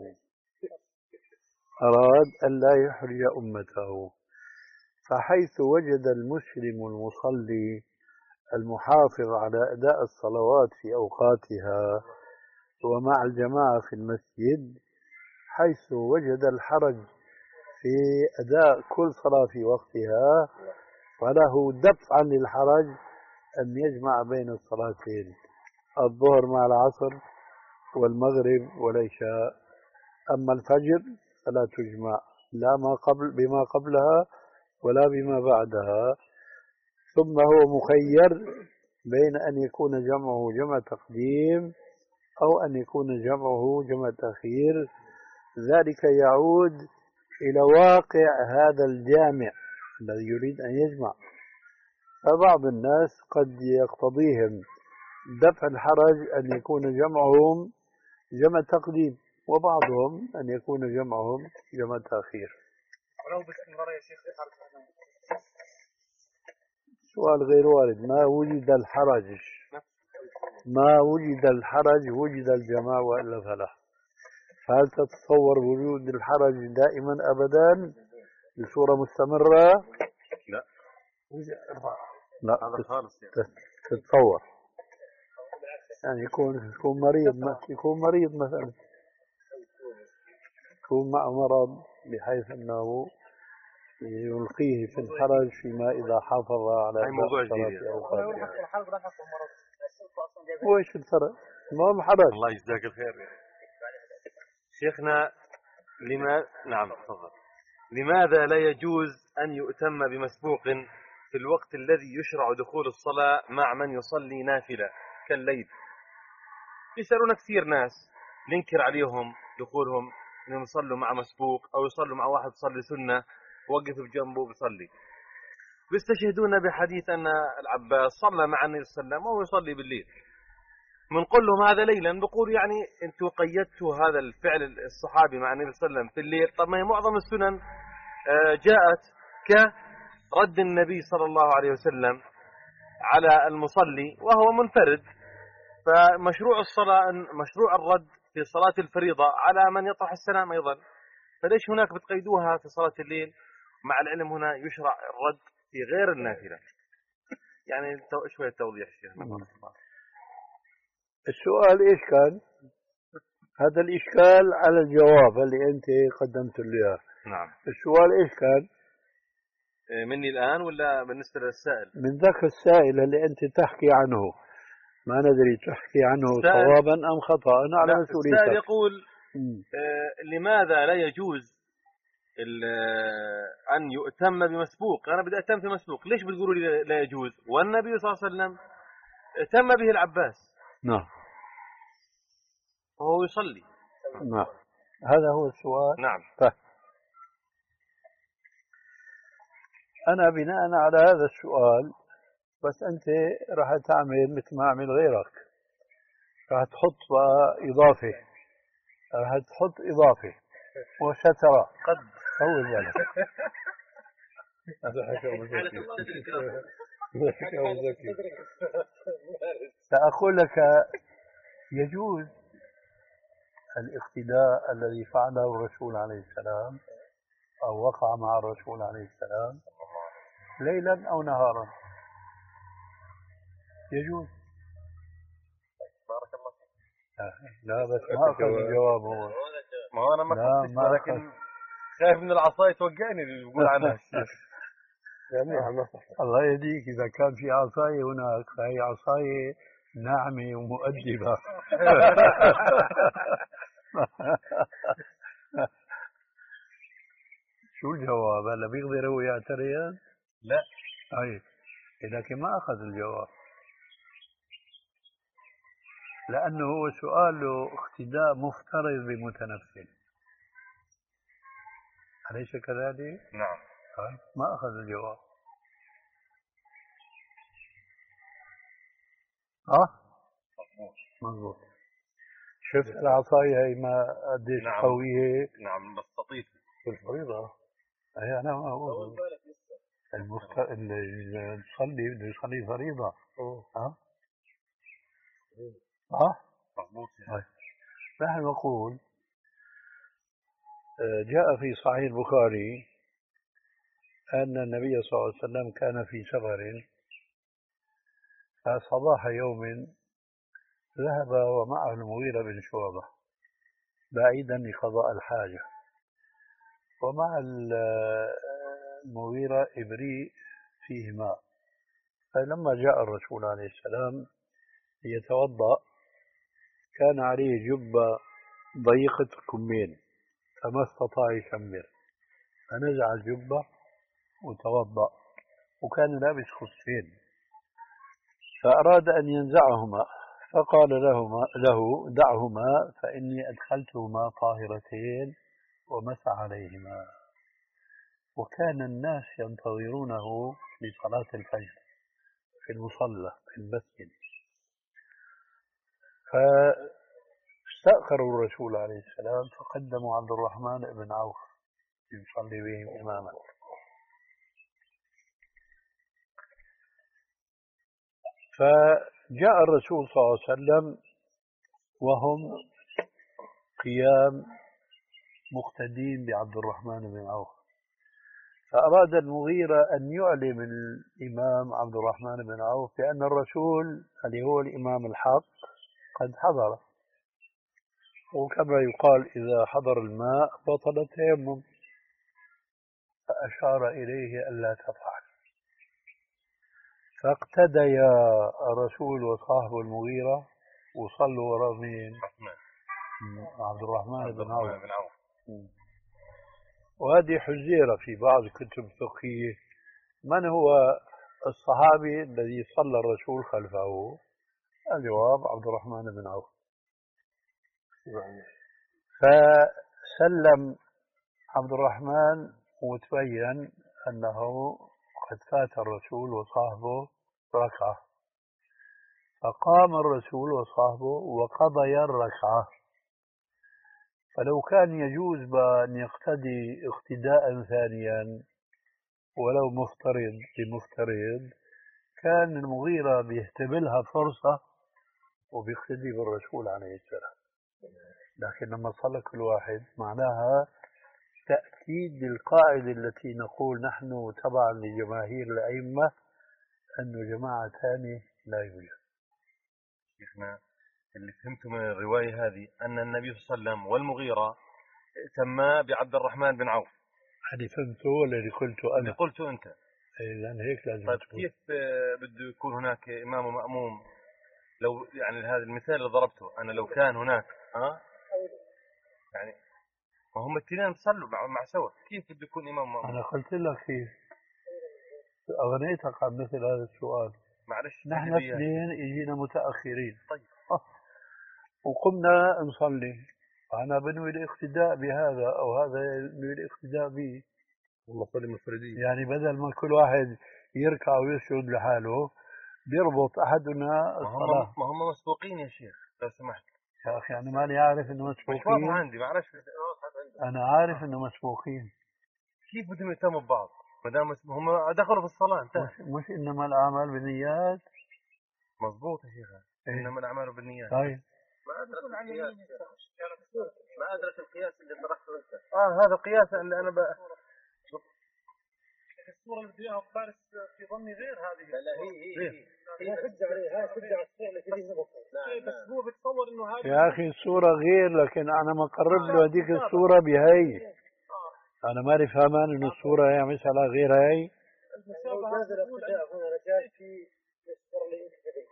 أراد ألا يحرج أمته. فحيث وجد المسلم المصلي المحافظ على أداء الصلوات في أوقاتها ومع الجماعة في المسجد، حيث وجد الحرج في أداء كل صلاة في وقتها، فله دفعا للحرج أن يجمع بين الصلاتين، الظهر مع العصر والمغرب والعشاء. أما الفجر فلا تجمع لا ما قبل بما قبلها ولا بما بعدها. ثم هو مخير بين أن يكون جمعه جمع تقديم أو أن يكون جمعه جمع تأخير. ذلك يعود إلى واقع هذا الجامع الذي يريد أن يجمع. فبعض الناس قد يقتضيهم دفع الحرج أن يكون جمعهم جمع تقديم، وبعضهم أن يكون جمعهم جمع تأخير. ولو باستمرار يا شيخ سؤال غير وارد. ما وجد الحرج ما وجد الحرج وجد الجماع وإلا فلا. فهل تتصور وجود الحرج دائما أبدا بصورة مستمرة؟ لا لا تتصور يعني يكون يكون مريض يكون مريض مثلا، يكون مع مرض بحيث أنه يلقيه في الحرج فيما إذا حافظ على الصلاة أوقاتها. وإيش الفرق؟ ما هو الحرج. الله يجزاك الخير شيخنا. لما نعم تفضل. لماذا لا يجوز أن يؤتم بمسبوق في الوقت الذي يشرع دخول الصلاة مع من يصلي نافلة كالليل؟ يسألون كثير ناس ننكر عليهم دخولهم أنهم يصلوا مع مسبوق أو يصلوا مع واحد يصلي سنة وقف بجنبه بيصلي. بيستشهدون بحديث أن العباس صلى مع النبي صلى الله عليه وسلم وهو يصلي بالليل. بنقول لهم هذا ليلا، بقول يعني أنتم قيدتوا هذا الفعل الصحابي مع النبي صلى الله عليه وسلم في الليل. طب ما هي معظم السنن جاءت كرد النبي صلى الله عليه وسلم على المصلي وهو منفرد. فمشروع الصلاة مشروع الرد في صلاة الفريضة على من يطرح السلام أيضا. فليش هناك بتقيدوها في صلاة الليل؟ مع العلم هنا يشرع الرد في غير النافلة. يعني شوية توضيح شيخ. السؤال إيش كان؟ هذا الإشكال على الجواب اللي أنت قدمت له. نعم. السؤال إيش كان؟ مني الآن ولا بالنسبة للسائل؟ من ذاك السائل اللي أنت تحكي عنه، ما ندري تحكي عنه صوابا أم خطأ. أنا على مسؤوليتك. السائل يقول آه لماذا لا يجوز أن يؤتم بمسبوق؟ أنا بدي أتم في مسبوق، ليش بتقولوا لي لا يجوز والنبي صلى الله عليه وسلم اتم به العباس؟ نعم. وهو يصلي. نعم هذا هو السؤال. نعم. طيب أنا بناء على هذا السؤال، بس أنت راح تعمل مثل ما عمل غيرك، راح تحط بقى إضافة، راح تحط إضافة وسترى قد طول بالك. هذا حكى أبو زكي. سأقول لك يجوز الاقتداء الذي فعله الرسول عليه السلام أو وقع مع الرسول عليه السلام ليلا أو نهارا، يجوز. بارك الله فيك. لا بس ما أخذ الجواب هو. ما هو أنا ما أخذت، لكن خايف من العصاية توقعني اللي بيقول عنها الشيخ. يعني الله يهديك، إذا كان في عصاية هناك فهي عصاية ناعمة ومؤدبة. شو الجواب؟ هلا بيقدر هو يعتريان؟ لا. أي لكن ما أخذ الجواب، لأنه هو سؤاله اقتداء مفترض بمتنفل، أليس كذلك؟ نعم. ما أخذ الجواب. أه؟ مضبوط. شفت العصاية هي ما قديش نعم. قوية؟ نعم بس لطيفة. بالفريضة هي أنا ما أقول المفت... اللي يصلي بده يصلي فريضة. ها؟ ها؟ مضبوط. نحن نقول جاء في صحيح البخاري أن النبي صلى الله عليه وسلم كان في سفر، فصباح يوم ذهب ومعه المغيرة بن شعبة بعيدا لقضاء الحاجة، ومع المغيرة إبريق فيه ماء. فلما جاء الرسول عليه السلام يتوضأ كان عليه جبة ضيقة الكمين فما استطاع يكمل، فنزع الجبة وتوضأ، وكان لابس خفين، فأراد أن ينزعهما فقال لهما له دعهما فإني أدخلتهما طاهرتين ومسح عليهما. وكان الناس ينتظرونه لصلاة الفجر في المصلى في المسجد، فاستأخروا الرسول عليه السلام فقدموا عبد الرحمن بن عوف يصلي بهم إماما. فجاء الرسول صلى الله عليه وسلم وهم قيام مقتدين بعبد الرحمن بن عوف، فأراد المغيرة أن يعلم الإمام عبد الرحمن بن عوف بأن الرسول اللي هو الإمام الحق قد حضر، وكما يقال إذا حضر الماء بطل التيمم، فأشار إليه ألا تفعل. فاقتديا الرسول وصاحب المغيرة وصلوا وراء مين؟ عبد الرحمن بن عوف. وهذه حزيرة في بعض الكتب الفقهية من هو الصحابي الذي صلى الرسول خلفه؟ الجواب عبد الرحمن بن عوف. فسلم عبد الرحمن وتبين أنه قد فات الرسول وصاحبه ركعة، فقام الرسول وصاحبه وقضيا الركعة. فلو كان يجوز بأن يقتدي اقتداء ثانيا ولو مفترض بمفترض كان المغيرة بيهتبلها فرصة وبيقتدي بالرسول عليه السلام، لكن لما صلى كل واحد معناها تأكيد للقاعدة التي نقول نحن تبعا لجماهير الأئمة أنه جماعة ثانية لا يوجد. شيخنا اللي فهمته من الرواية هذه أن النبي صلى الله عليه وسلم والمغيرة سماه بعبد الرحمن بن عوف. هذه فهمته ولا اللي قلته أنا؟ اللي قلته أنت. لأن هيك لازم. طيب تقول. كيف بده يكون هناك إمام ومأموم؟ لو يعني هذا المثال اللي ضربته أنا لو كان هناك ها يعني ما هم الاثنين صلوا مع سوا، كيف بده يكون إمام ومأموم؟ أنا قلت لك كيف أغنيتك عن مثل هذا السؤال. معلش نحن اثنين اجينا متأخرين. طيب آه. وقمنا نصلي، أنا بنوي الاقتداء بهذا أو هذا ينوي الاقتداء به، والله صلي مفردين، يعني بدل ما كل واحد يركع ويسجد لحاله بيربط أحدنا الصلاة. ما هم مسبوقين يا شيخ لو سمحت. يا أخي أنا ماني عارف إنه مسبوقين. مش عندي معلش. أنا عارف إنه مسبوقين. كيف بدهم يهتموا ببعض؟ ما دام هم دخلوا في الصلاة انتهى. مش, مش إنما الأعمال بالنيات. مظبوط يا شيخ. إيه؟ إنما الأعمال بالنيات. طيب. ما أدرك القياس ما أدرك القياس اللي طرحته أنت. آه هذا القياس اللي أنا بقى. الصورة اللي فيها فارس في ظني غير هذه. لا هي هي هي. هي حجة عليه، هاي حجة على الصورة اللي فيه. بس هو بتصور إنه هذه. يا أخي الصورة غير، لكن أنا ما قرب له هذيك الصورة بهي. أنا ما فهمان إنه الصورة هي مسألة غير هي. المشابهة الاقتداء هنا رجاء في الصورة اللي يقتدي.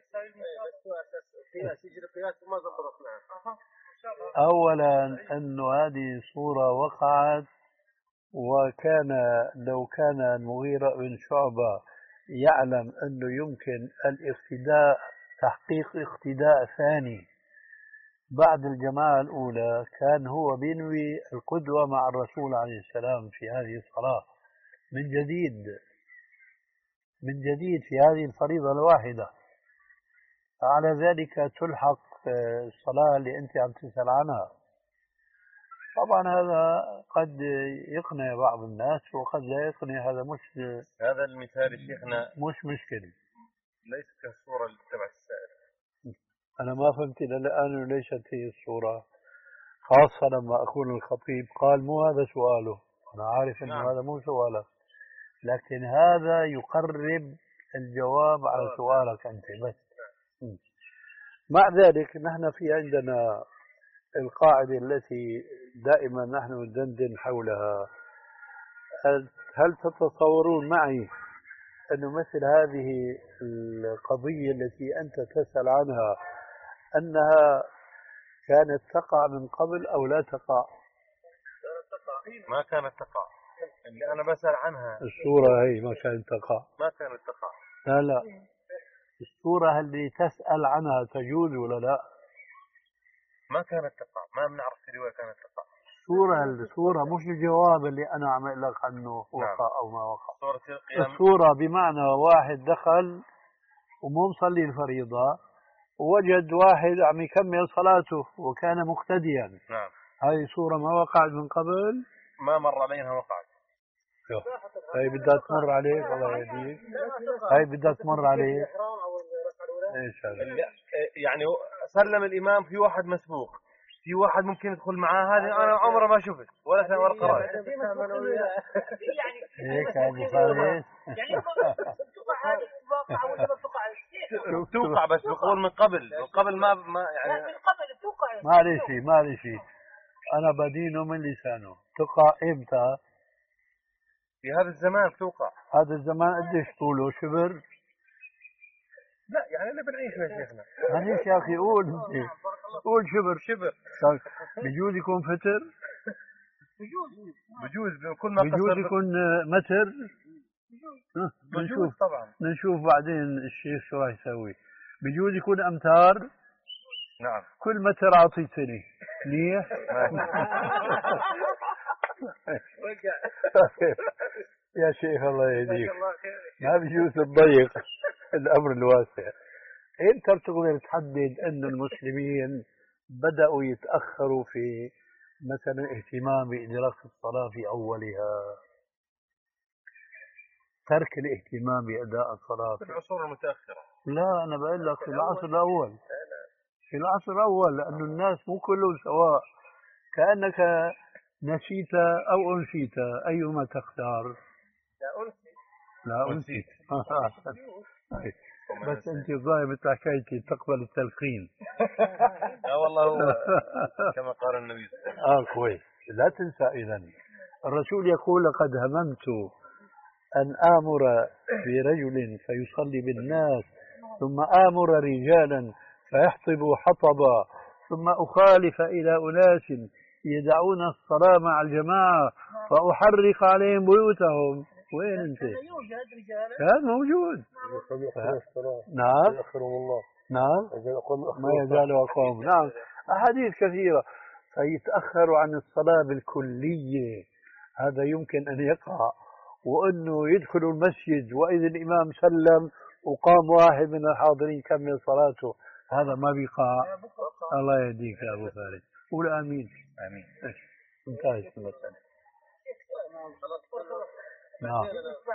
قياس يجري قياس وما ضبط معه. أولا أنه هذه صورة وقعت وكان لو كان المغيرة بن شعبة يعلم أنه يمكن الاقتداء تحقيق اقتداء ثاني بعد الجماعة الأولى، كان هو بينوي القدوة مع الرسول عليه السلام في هذه الصلاة من جديد من جديد في هذه الفريضة الواحدة. على ذلك تلحق الصلاة اللي أنت عم تسأل عنها. طبعا هذا قد يقنع بعض الناس وقد لا يقنع، هذا مش هذا المثال شيخنا مش مشكلة، ليس كالصورة اللي تبع السائل. أنا ما فهمت إلى الآن ليست هي الصورة، خاصة لما أكون الخطيب قال مو هذا سؤاله، أنا عارف أنه نعم. هذا مو سؤالك، لكن هذا يقرب الجواب على سؤالك أنت بس. مع ذلك نحن في عندنا القاعدة التي دائما نحن ندندن حولها. هل تتصورون معي أنه مثل هذه القضية التي أنت تسأل عنها أنها كانت تقع من قبل أو لا تقع؟ ما كانت تقع، اللي أنا بسأل عنها الصورة هي ما كانت تقع. ما كانت تقع. لا لا، الصورة اللي تسأل عنها تجوز ولا لا؟ ما كانت تقع، ما بنعرف في رواية كانت تقع. الصورة الصورة مش الجواب اللي أنا عم أقول لك عنه وقع. نعم. أو ما وقع. صورة القيام. الصورة بمعنى واحد دخل ومو مصلي الفريضة ووجد واحد عم يكمل صلاته وكان مقتديا. نعم. هذه صورة ما وقعت من قبل، ما مر عليها وقعت. هاي بدها تمر عليك الله يهديك، هاي بدها تمر عليك. ايش هذا؟ يعني سلم الإمام في واحد مسبوق، في واحد ممكن يدخل معاه، هذه أنا عمري ما شفت ولا سنة ولا قرأت. هيك يا أبو خالد. يعني تقع هذه الواقع ولا ما تقع؟ توقع بس بقول من قبل، من قبل ما ما يعني. من قبل توقع. ما لي شيء ما لي شيء، أنا بدينه من لسانه. تقع إمتى؟ في هذا الزمان توقع. هذا الزمان قديش طوله؟ شبر؟ لا يعني اللي بنعيشه يا شيخنا. معليش يا أخي قول أنت. قول شبر. شبر. بجوز يكون فتر؟ بجوز. بجوز كل ما بجوز يكون متر؟ بجوز طبعا. نشوف بعدين الشيخ شو راح يسوي. بجوز يكون أمتار؟ نعم. كل متر أعطي سنة. منيح؟ يا شيخ الله يهديك، ما بجوز تضيق الأمر الواسع. أنت بتقدر تحدد أن المسلمين بدأوا يتأخروا في مثلا اهتمام بإدراك الصلاة في أولها، ترك الاهتمام بأداء الصلاة في العصور المتأخرة. لا أنا بقول لك في العصر الأول، في العصر الأول، لأنه الناس مو كلهم سواء. كأنك نسيت أو أنسيت، أيهما تختار؟ لا أنسيت. لا أنسيت. بس أنت الظاهر مثل حكايتي تقبل التلقين. لا والله هو كما قال النبي. آه كويس. لا تنسى إذن الرسول يقول لقد هممت أن آمر برجل فيصلي بالناس، ثم آمر رجالا فيحطبوا حطبا، ثم أخالف إلى أناس يدعون الصلاة مع الجماعة فأحرق عليهم بيوتهم. وين أنت؟ كان موجود. نعم. نعم. ما يزال أقوم. نعم. أحاديث كثيرة. فيتأخر عن الصلاة بالكلية، هذا يمكن أن يقع. وأنه يدخلوا المسجد وإذا الإمام سلم وقام واحد من الحاضرين كمل صلاته، هذا ما بيقع. الله يهديك يا أبو خالد. قول آمين. آمين. انتهت المسألة. نعم.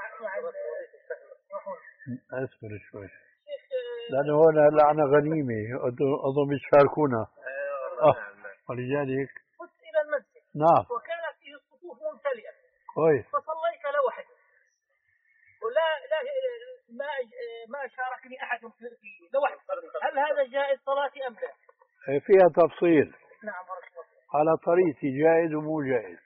اصبر شوي لأنه هنا لعنة غنيمة أظن بيشاركونا. آه. ولذلك قلت إلى المسجد. نعم. وكانت فيه الصفوف ممتلئة. كويس. فصليت لوحدي ولا لا ما ما شاركني أحد في لوحدي. هل هذا جائز صلاتي أم لا؟ فيها تفصيل. نعم. على طريقتي جائز ومو جائز.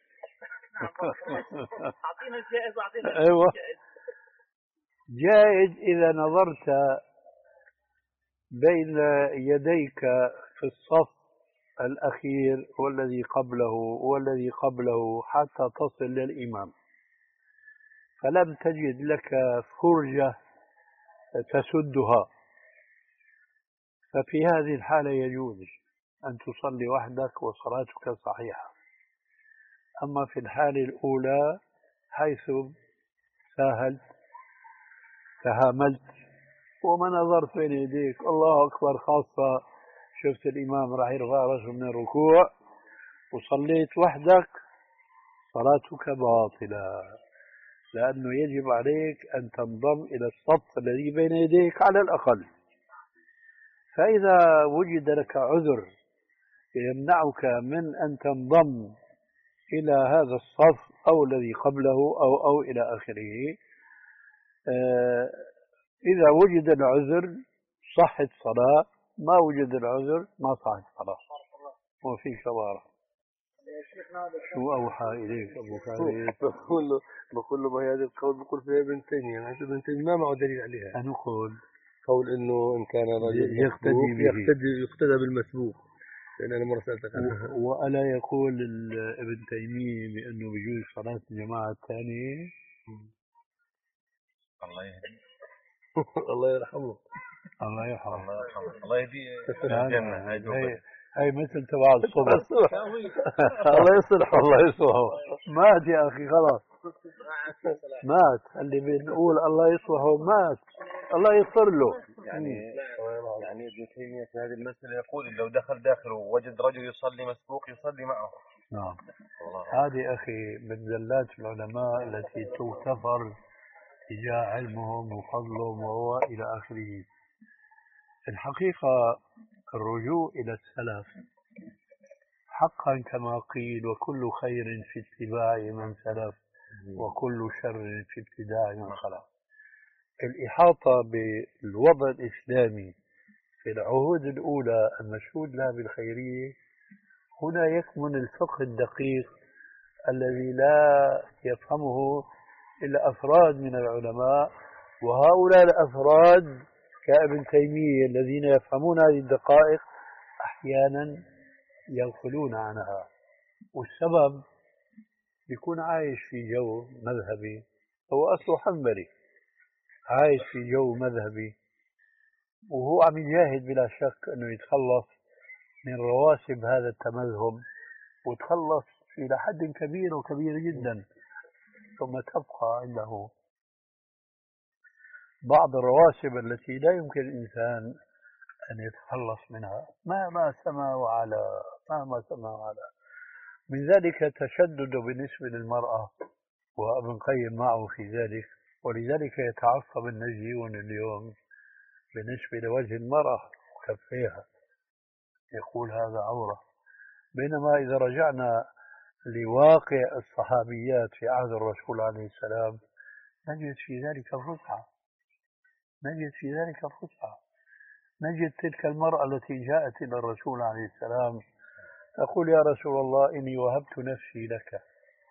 أعطينا الجائز وأعطينا أيوة. الجائز. جائز إذا نظرت بين يديك في الصف الأخير والذي قبله والذي قبله حتى تصل للإمام، فلم تجد لك فرجة تسدها، ففي هذه الحالة يجوز أن تصلي وحدك وصلاتك صحيحة. أما في الحالة الأولى حيث ساهلت تهاملت وما نظرت بين يديك الله أكبر، خاصة شفت الإمام راح يرفع رأسه من الركوع وصليت وحدك، صلاتك باطلة، لأنه يجب عليك أن تنضم إلى الصف الذي بين يديك على الأقل. فإذا وجد لك عذر يمنعك من أن تنضم إلى هذا الصف أو الذي قبله أو أو إلى آخره، إذا وجد العذر صحت صلاة، ما وجد العذر ما صحت صلاة. وفي شبارة شو أوحى إليك أبو خالد؟ بقول له بقول له ما هي هذا القول بقول فيها ابن تيمية، يعني ابن تيمية ما معه دليل عليها. أنا أقول قول إنه إن كان رجل يقتدي به يقتدي يقتدى بالمسبوق، لأن أنا مرة سألتك عنها. وألا يقول ابن تيمية بأنه بيجوز صلاة الجماعة الثانية؟ الله يهدي الله يرحمه الله يرحمه الله يرحمه الله يهديه الجنة. هاي هاي مثل تبع الصبح الله يصلحه الله يصلحه. مات يا أخي خلاص مات، اللي بنقول الله يصلحه مات، الله يغفر له. يعني يعني ابن تيمية في هذه المسألة يقول لو دخل داخله ووجد رجل يصلي مسبوق يصلي معه. نعم. هذه أخي من زلات العلماء التي تغتفر تجاه علمهم وفضلهم وهو إلى آخره. الحقيقة الرجوع إلى السلف حقا كما قيل وكل خير في اتباع من سلف وكل شر في ابتداع من خلف. الإحاطة بالوضع الإسلامي في العهود الأولى المشهود لها بالخيرية، هنا يكمن الفقه الدقيق الذي لا يفهمه إلا أفراد من العلماء، وهؤلاء الأفراد كابن تيمية الذين يفهمون هذه الدقائق أحيانا يغفلون عنها. والسبب يكون عايش في جو مذهبي، هو أصله حنبلي عايش في جو مذهبي، وهو عم يجاهد بلا شك أنه يتخلص من رواسب هذا التمذهب، وتخلص إلى حد كبير وكبير جدا، ثم تبقى عنده بعض الرواسب التي لا يمكن الإنسان أن يتخلص منها مهما سما وعلى مهما سما وعلى. من ذلك تشدد بالنسبة للمرأة، وابن القيم معه في ذلك، ولذلك يتعصب النجديون اليوم بالنسبة لوجه المرأة وكفيها، يقول هذا عورة. بينما إذا رجعنا لواقع الصحابيات في عهد الرسول عليه السلام نجد في ذلك الفسحة، نجد في ذلك الفسحة، نجد تلك المرأة التي جاءت إلى الرسول عليه السلام تقول يا رسول الله إني وهبت نفسي لك،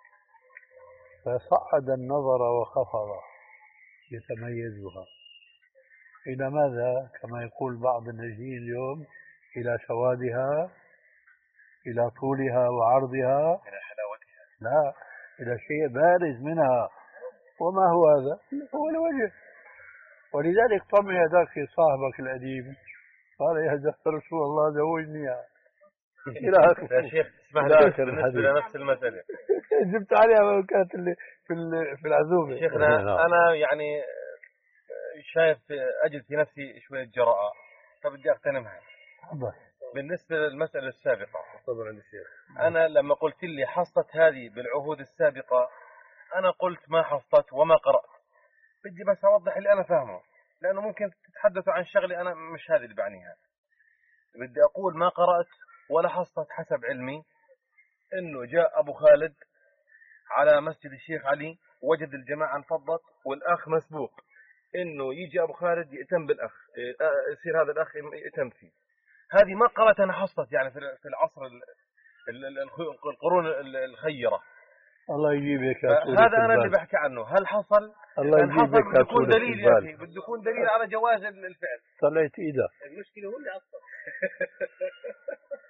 فصعد النظر وخفض يتميزها إلى ماذا؟ كما يقول بعض النجديين اليوم إلى سوادها، إلى طولها وعرضها، إلى حلاوتها، لا إلى شيء بارز منها. وما هو هذا؟ هو الوجه. ولذلك طمع يداك في صاحبك الأديب قال يا رسول الله زوجني إلى آخر. يا شيخ اسمح لي بالنسبة لنفس المسألة جبت عليها كانت اللي في في العزومة. شيخنا أنا يعني شايف أجد في نفسي شوية جراءة فبدي أغتنمها. بالنسبة للمسألة السابقة طبعا الشيخ، أنا لما قلت لي حصلت هذه بالعهود السابقة أنا قلت ما حصلت وما قرأت، بدي بس أوضح اللي أنا فاهمه، لأنه ممكن تتحدثوا عن شغلي أنا مش هذه اللي بعنيها. بدي أقول ما قرأت ولا حصلت حسب علمي إنه جاء أبو خالد على مسجد الشيخ علي وجد الجماعة انفضت والأخ مسبوق، إنه يجي أبو خالد يأتم بالأخ، يصير هذا الأخ يأتم فيه. هذه ما قرأت أنا حصلت يعني في العصر القرون الخيرة. الله يجيبك. هذا أنا اللي بحكي عنه. هل حصل؟ الله يجيبك. بده يكون دليل يا أخي، بده يكون دليل على جواز الفعل. طلعت إيدك. المشكلة هو اللي أصلا. طبعا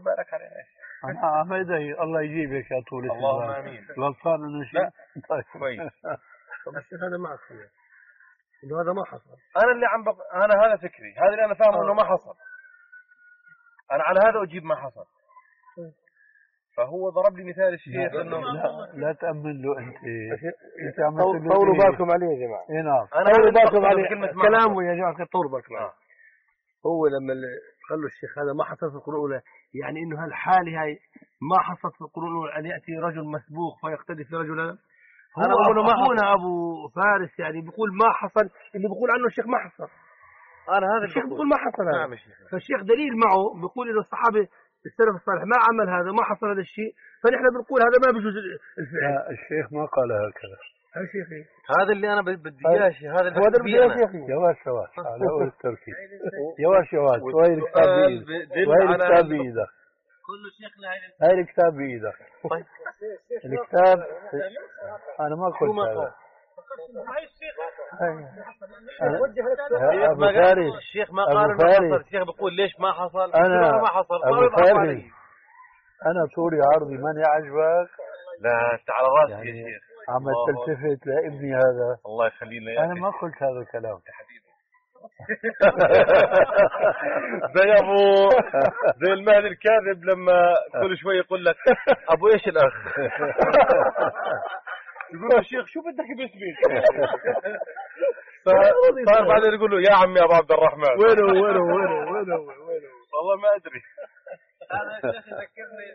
بالك عليه. أنا عم أدعي الله يجيبك يا طول العمر. اللهم آمين. غلطان إنه شيء. طيب كويس. طب الشيخ هذا معك إنه هذا ما حصل. أنا اللي عم بق... أنا هذا فكري، هذا اللي أنا فاهمه إنه ما حصل. أنا على هذا أجيب ما حصل. فهو ضرب لي مثال الشيخ إنه لا, لا تأمن له أنت. أنت عم طولوا بالكم عليه يا جماعة. إيه نعم. أنا طولوا بالكم عليه كلمة كلامه يا جماعة طولوا بالكم عليه. هو لما خلوا الشيخ هذا ما حصل في القرون الأولى، يعني إنه هالحالة هاي ما حصلت في القرون الأولى أن يأتي رجل مسبوق فيقتدي في رجل. هو أبو أخونا أبو فارس يعني بيقول ما حصل، اللي بيقول عنه الشيخ ما حصل. أنا هذا الشيخ بيقول ما حصل هذا. نعم الشيخ. فالشيخ دليل معه بيقول إنه الصحابة السلف الصالح ما عمل هذا، ما حصل هذا الشيء، فنحن بنقول هذا ما بيجوز الفعل. لا الشيخ ما قال هكذا. هذا شيخي. هذا اللي أنا بدي إياه شيء، هذا هو هذا بدي إياه شيخي. جواز جواز على أول التركيز. جواز جواز. وهي الكتاب بإيدك. وهي الكتاب بإيدك. كل شيخنا هاي الكتاب بإيدك. الكتاب أنا ما قلت هذا. أبو فارس الشيخ ما قال ما حصل، الشيخ بيقول ليش ما حصل؟ أنا ما حصل. أبو فارس أنا طولي عرضي من يعجبك؟ لا أنت على راسي يعني يا شيخ. عم تلتفت لابني هذا. الله يخلي لنا. أنا ما قلت هذا الكلام. زي ابو زي المهدي الكاذب لما كل شوي يقول لك ابو ايش الاخ. يقول له الشيخ شو بدك باسمي. صار بعدين يقول له يا عمي يا ابو عبد الرحمن. وينه وينه وينه وينه وينه والله ما ادري. هذا الشيخ يذكرني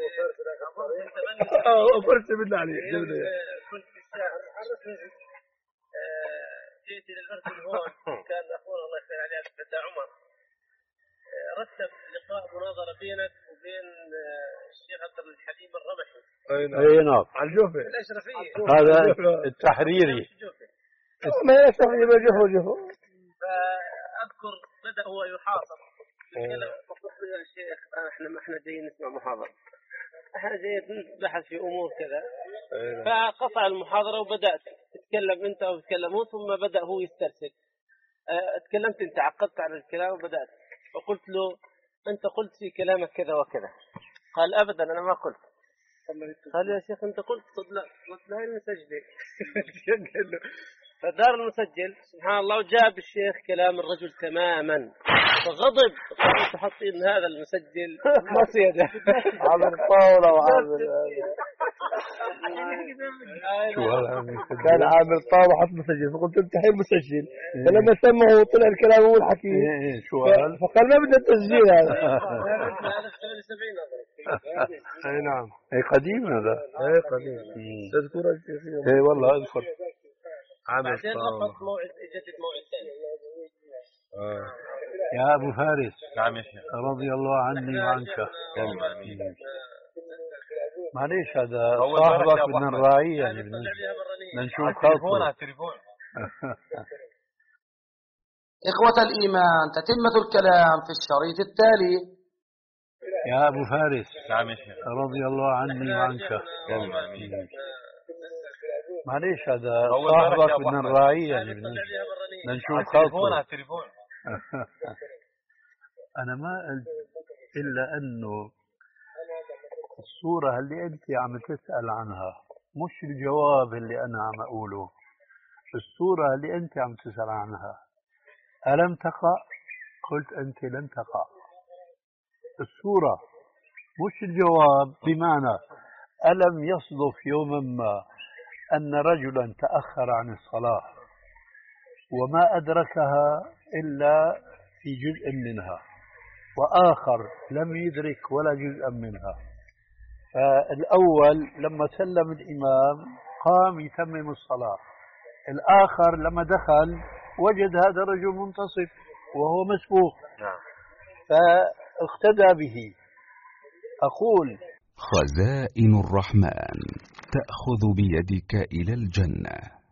اه فرصه بالله عليك. كنت في الشارع جيت الى الاردن هون، كان اخونا الله يخير عليه فتى عمر رتب لقاء مناظره بينك وبين الشيخ عبد الحليم الربحي. اي نعم. على الجوفه الاشرفيه. هذا التحريري. ما الاشرفيه جوفه جوفه. فاذكر بدا هو يحاصر. فقلت له يا شيخ احنا ما احنا جايين نسمع محاضره، احنا جايين نبحث في امور كذا. فقطع المحاضره وبدات تتكلم انت او تتكلم هو، ثم بدا هو يسترسل. اه تكلمت انت، عقدت على الكلام وبدات، وقلت له انت قلت في كلامك كذا وكذا. قال ابدا انا ما قلت. قال يا شيخ انت قلت. قلت لا. قلت له هاي المسجله. فدار المسجل سبحان الله وجاب الشيخ كلام الرجل تماما، فغضب. قلت حاطين هذا المسجل مصيده عامل طاوله وعامل شو هذا؟ كان عامل طاوله وحط مسجل، فقلت امتحن مسجل. فلما سمعوا طلع الكلام هو الحكي. شو هذا؟ فقال ما بدنا التسجيل هذا. اي نعم. اي قديم هذا. اي قديم. تذكر الشيخ؟ اي والله اذكر. بعدين رفض موعد، يجدد موعد ثاني. آه. يا أبو فارس. نعم يا شيخ. رضي الله عني وعنك. معليش هذا صاحبك بدنا نراعيه يعني بدنا نشوف خاطره. التليفون. إخوة الإيمان، تتمة الكلام في الشريط التالي. يا أبو فارس. نعم يا شيخ. رضي الله عني وعنك. معليش هذا صاحبك بدنا نراعيه يعني بدنا نشوف خاطره. التليفون. أنا ما قلت إلا أنه الصورة اللي أنت عم تسأل عنها مش الجواب اللي أنا عم أقوله. الصورة اللي أنت عم تسأل عنها ألم تقع؟ قلت أنت لن تقع. الصورة مش الجواب، بمعنى ألم يصدف يوما ما أن رجلا تأخر عن الصلاة وما أدركها إلا في جزء منها، وآخر لم يدرك ولا جزءا منها. فالأول لما سلم الإمام قام يتمم الصلاة، الآخر لما دخل وجد هذا الرجل منتصف وهو مسبوق فاقتدى به. أقول خزائن الرحمن تأخذ بيدك إلى الجنة.